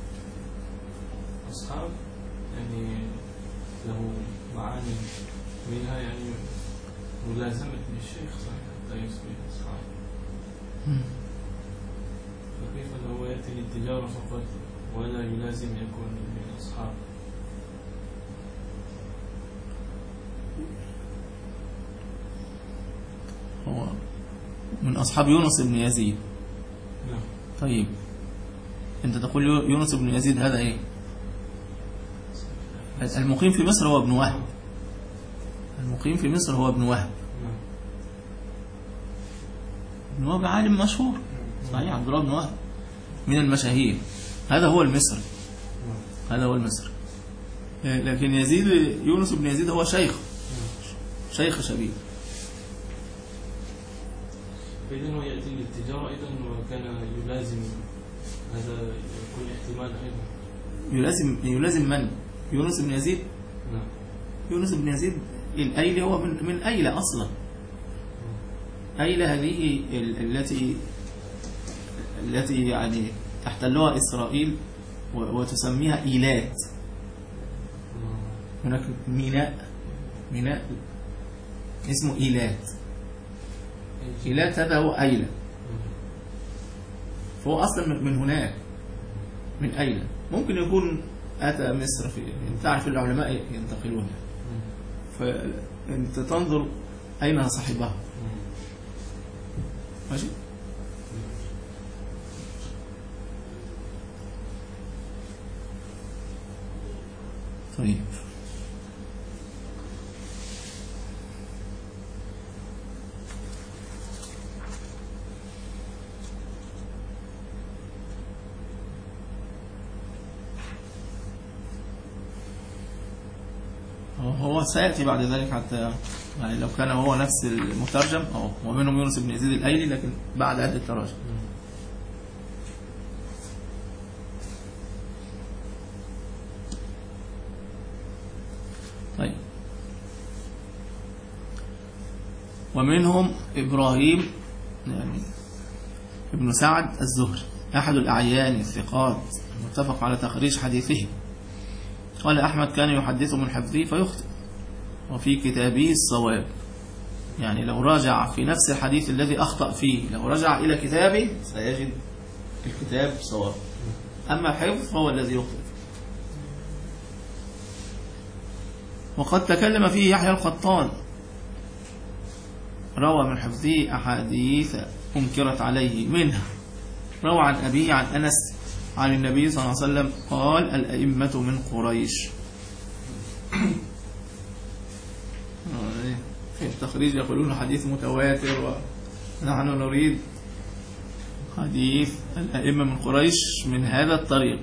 أصحاب يعني له معاني منها يعني ملازمة للشيخ صحيح حتى يصبح أصحاب. فكيف لو يأتي للتجارة فقط ولا يلازم يكون من أصحاب؟ هو من أصحاب يونس بن يزيد. نعم. طيب أنت تقول يونس بن يزيد هذا إيه؟ المقيم في مصر هو ابن وهب. المقيم في مصر هو ابن وهب. ابن وهب عالم مشهور صحيح، عبد الله بن وهب من المشاهير. هذا هو المصري، هذا هو المصري. لكن يزيد يونس بن يزيد هو شيخ شيخ شبيب. فإذا هو يأتي للتجارة أيضا وكان يلازم هذا يكون احتمال أيضا. يلازم يلازم من؟ يونس بن يزيد. نعم. يونس بن يزيد الأيلة هو من من أيلة أصلا. أيلة هذه التي التي يعني تحتلها إسرائيل وتسميها إيلات. هناك ميناء ميناء اسمه إيلات. إيلات هذا هو أيلة، فهو أصلا من هناك من أيلة. ممكن يكون أتى مصر في، تعرف العلماء ينتقلون، فأنت تنظر أين صاحبها. ماشي. طيب هو سيأتي بعد ذلك حتى يعني لو كان هو نفس المترجم أو ومنهم يونس بن يزيد الأيلي، لكن بعد عدة تراجم. ومنهم إبراهيم يعني ابن سعد الزهري أحد الأعيان الثقات متفق على تخريج حديثه. قال أحمد كان يحدث من حفظه فيخطئ وفي كتابه الصواب، يعني لو راجع في نفس الحديث الذي أخطأ فيه لو رجع إلى كتابه سيجد الكتاب صواب، أما حفظ فهو الذي يخطئ. وقد تكلم فيه يحيى القطان روى من حفظه أحاديث أنكرت عليه، منها روى عن أبيه عن أنس عن النبي صلى الله عليه وسلم قال الأئمة من قريش. في التخريج يقولون حديث متواتر ونحن نريد حديث الأئمة من قريش من هذا الطريق.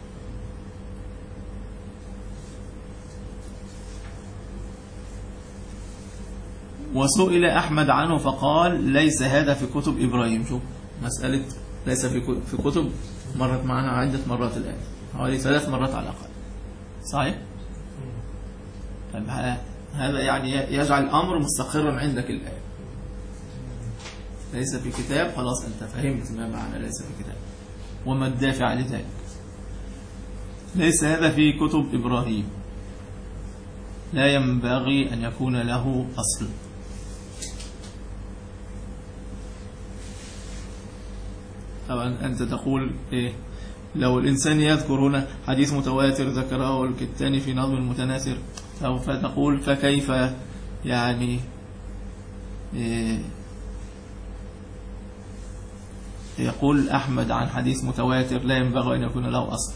وسئل أحمد عنه فقال ليس هذا في كتب إبراهيم. شوف مسألة ليس في كتب مرت معنا عدة مرات الآن، حوالي ثلاث مرات على الأقل، صحيح؟ طيب هذا يعني يجعل الأمر مستقرا عندك الآن. ليس في كتاب، خلاص أنت فهمت ما معنى ليس في كتاب وما الدافع لذلك. ليس هذا في كتب إبراهيم، لا ينبغي أن يكون له أصل. طبعا أنت تقول إيه لو الإنسان يذكر هنا حديث متواتر ذكره الكتاني في نظم المتناثر، فتقول فكيف يعني إيه يقول أحمد عن حديث متواتر لا ينبغي أن يكون له أصل.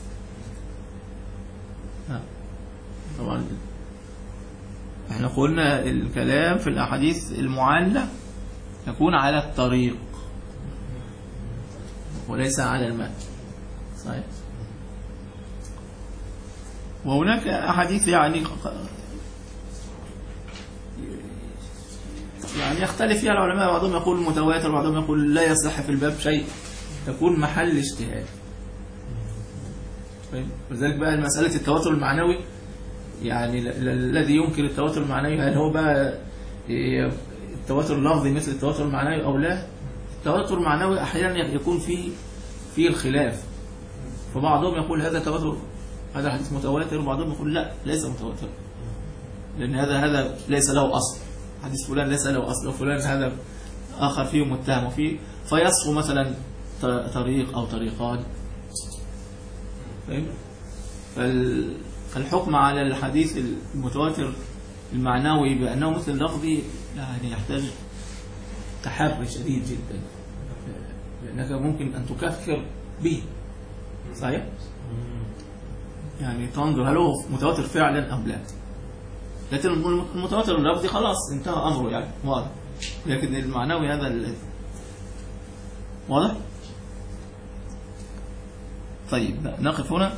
طبعا احنا قلنا الكلام في الأحاديث المعلة يكون على الطريق وليس على المتن، صحيح؟ وهناك أحاديث يعني يعني يختلف فيها العلماء، بعضهم يقول متواتر وبعضهم يقول لا يصح في الباب شيء، تكون محل اجتهاد. ولذلك بقى مسألة التواتر المعنوي، يعني الذي ينكر التواتر المعنوي هل هو بقى التواتر اللفظي مثل التواتر المعنوي أو لا؟ التواتر المعنوي أحيانا يكون فيه فيه الخلاف، فبعضهم يقول هذا تواتر، هذا حديث متواتر، وبعضهم يقول لا ليس متواتر لأن هذا هذا ليس له أصل، حديث فلان ليس له أصل وفلان هذا آخر فيه متهم وفيه، فيصفو مثلا طريق أو طريقان. فالحكم على الحديث المتواتر المعنوي بأنه مثل اللفظي يعني يحتاج تحري شديد جدا، لأنك ممكن أن تكفر به، صحيح؟ يعني تنظر هل هو متواتر فعلا أو لا. لكن المتواتر اللفظي خلاص انتهى أمره يعني واضح، لكن المعنوي هذا ال... واضح؟ طيب نقف هنا.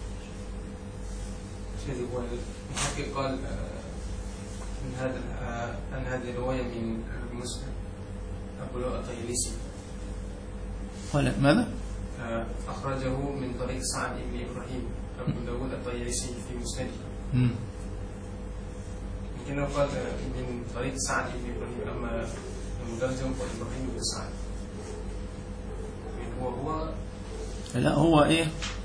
هو المحقق قال من هذا أن هذه الرواية من مسلم أبو لؤلؤ الطيالسي. قال ماذا؟ أخرجه من طريق سعد بن إبراهيم أبو داود الطيالسي في مسنده. لكنه قال من طريق سعد بن إبراهيم، أما المترجم هو إبراهيم بن سعد. هو هو لا هو إيه؟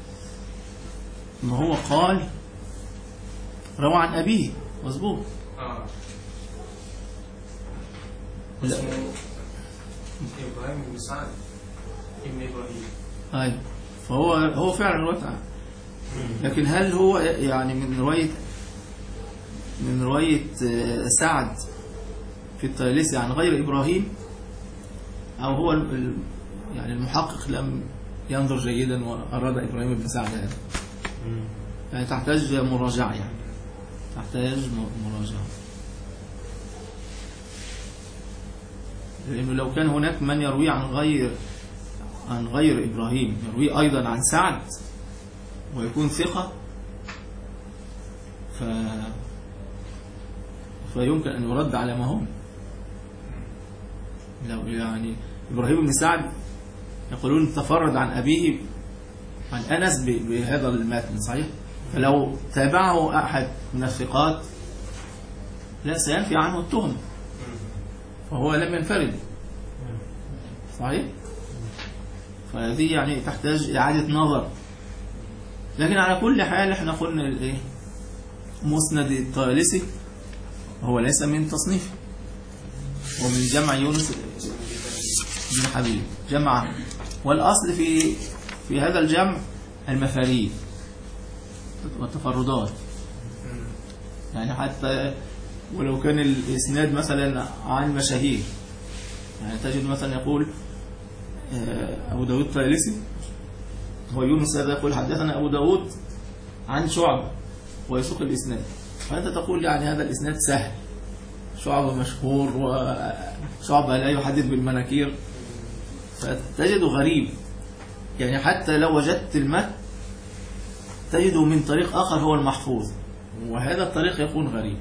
ما هو قال روى عن أبيه، مظبوط. آه. اسمه إبراهيم بن سعد ابن إبراهيم. أيوة، فهو هو فعلا رواية، لكن هل هو يعني من رواية من رواية سعد في الطيالسي عن غير إبراهيم، أو هو يعني المحقق لم ينظر جيدا وأراد إبراهيم بن سعد هذا؟ يعني تحتاج مراجعة، يعني تحتاج مراجعة، لأنه لو كان هناك من يروي عن غير عن غير إبراهيم يروي أيضا عن سعد ويكون ثقة، ف... فيمكن أن يرد على ما هم. لو يعني إبراهيم بن سعد يقولون تفرد عن أبيه عن أنس بهذا المتن، صحيح؟ فلو تابعه أحد من الثقات لا سينفي عنه التهم، وهو لم ينفرد. صحيح؟ فهذه يعني تحتاج إعادة نظر. لكن على كل حال احنا قلنا الايه مسند الطيالسي هو ليس من تصنيفه، ومن جمع يونس بن حبيب جمع، والأصل في في هذا الجمع المفاريد والتفردات. يعني حتى ولو كان الإسناد مثلا عن مشاهير، يعني تجد مثلا يقول أبو داود الطيالسي هو يونس هذا يقول حدثنا أبو داود عن شعبة ويسوق الإسناد، فأنت تقول يعني هذا الإسناد سهل، شعبة مشهور وشعبة لا يحدث بالمناكير، فتجده غريب. يعني حتى لو وجدت المتن تجده من طريق آخر هو المحفوظ، وهذا الطريق يكون غريب.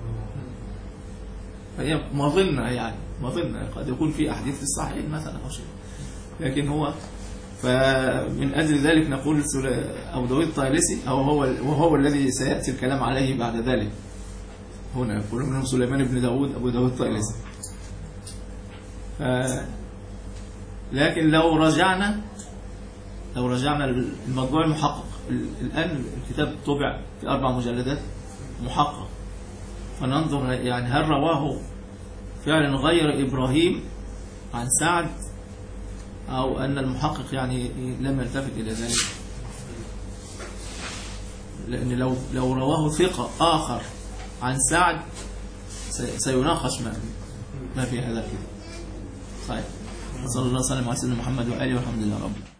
فهي مظنة، يعني مظنة قد يكون في أحاديث في الصحيح مثلا أو شيء، لكن هو فمن أجل ذلك نقول أبو داود الطيالسي أو هو وهو الذي سيأتي الكلام عليه بعد ذلك. هنا يقول منهم سليمان بن داود أبو داود الطيالسي. لكن لو رجعنا لو رجعنا المطبوع المحقق، الآن الكتاب طبع في أربع مجلدات محقق، فننظر يعني هل رواه فعلا غير إبراهيم عن سعد، أو أن المحقق يعني لم يلتفت إلى ذلك. لأن لو لو رواه ثقة آخر عن سعد سيناقش ما ما في هذا الكتاب. صحيح. صلى الله عليه وسلم على سيدنا محمد وآله والحمد لله رب العالمين.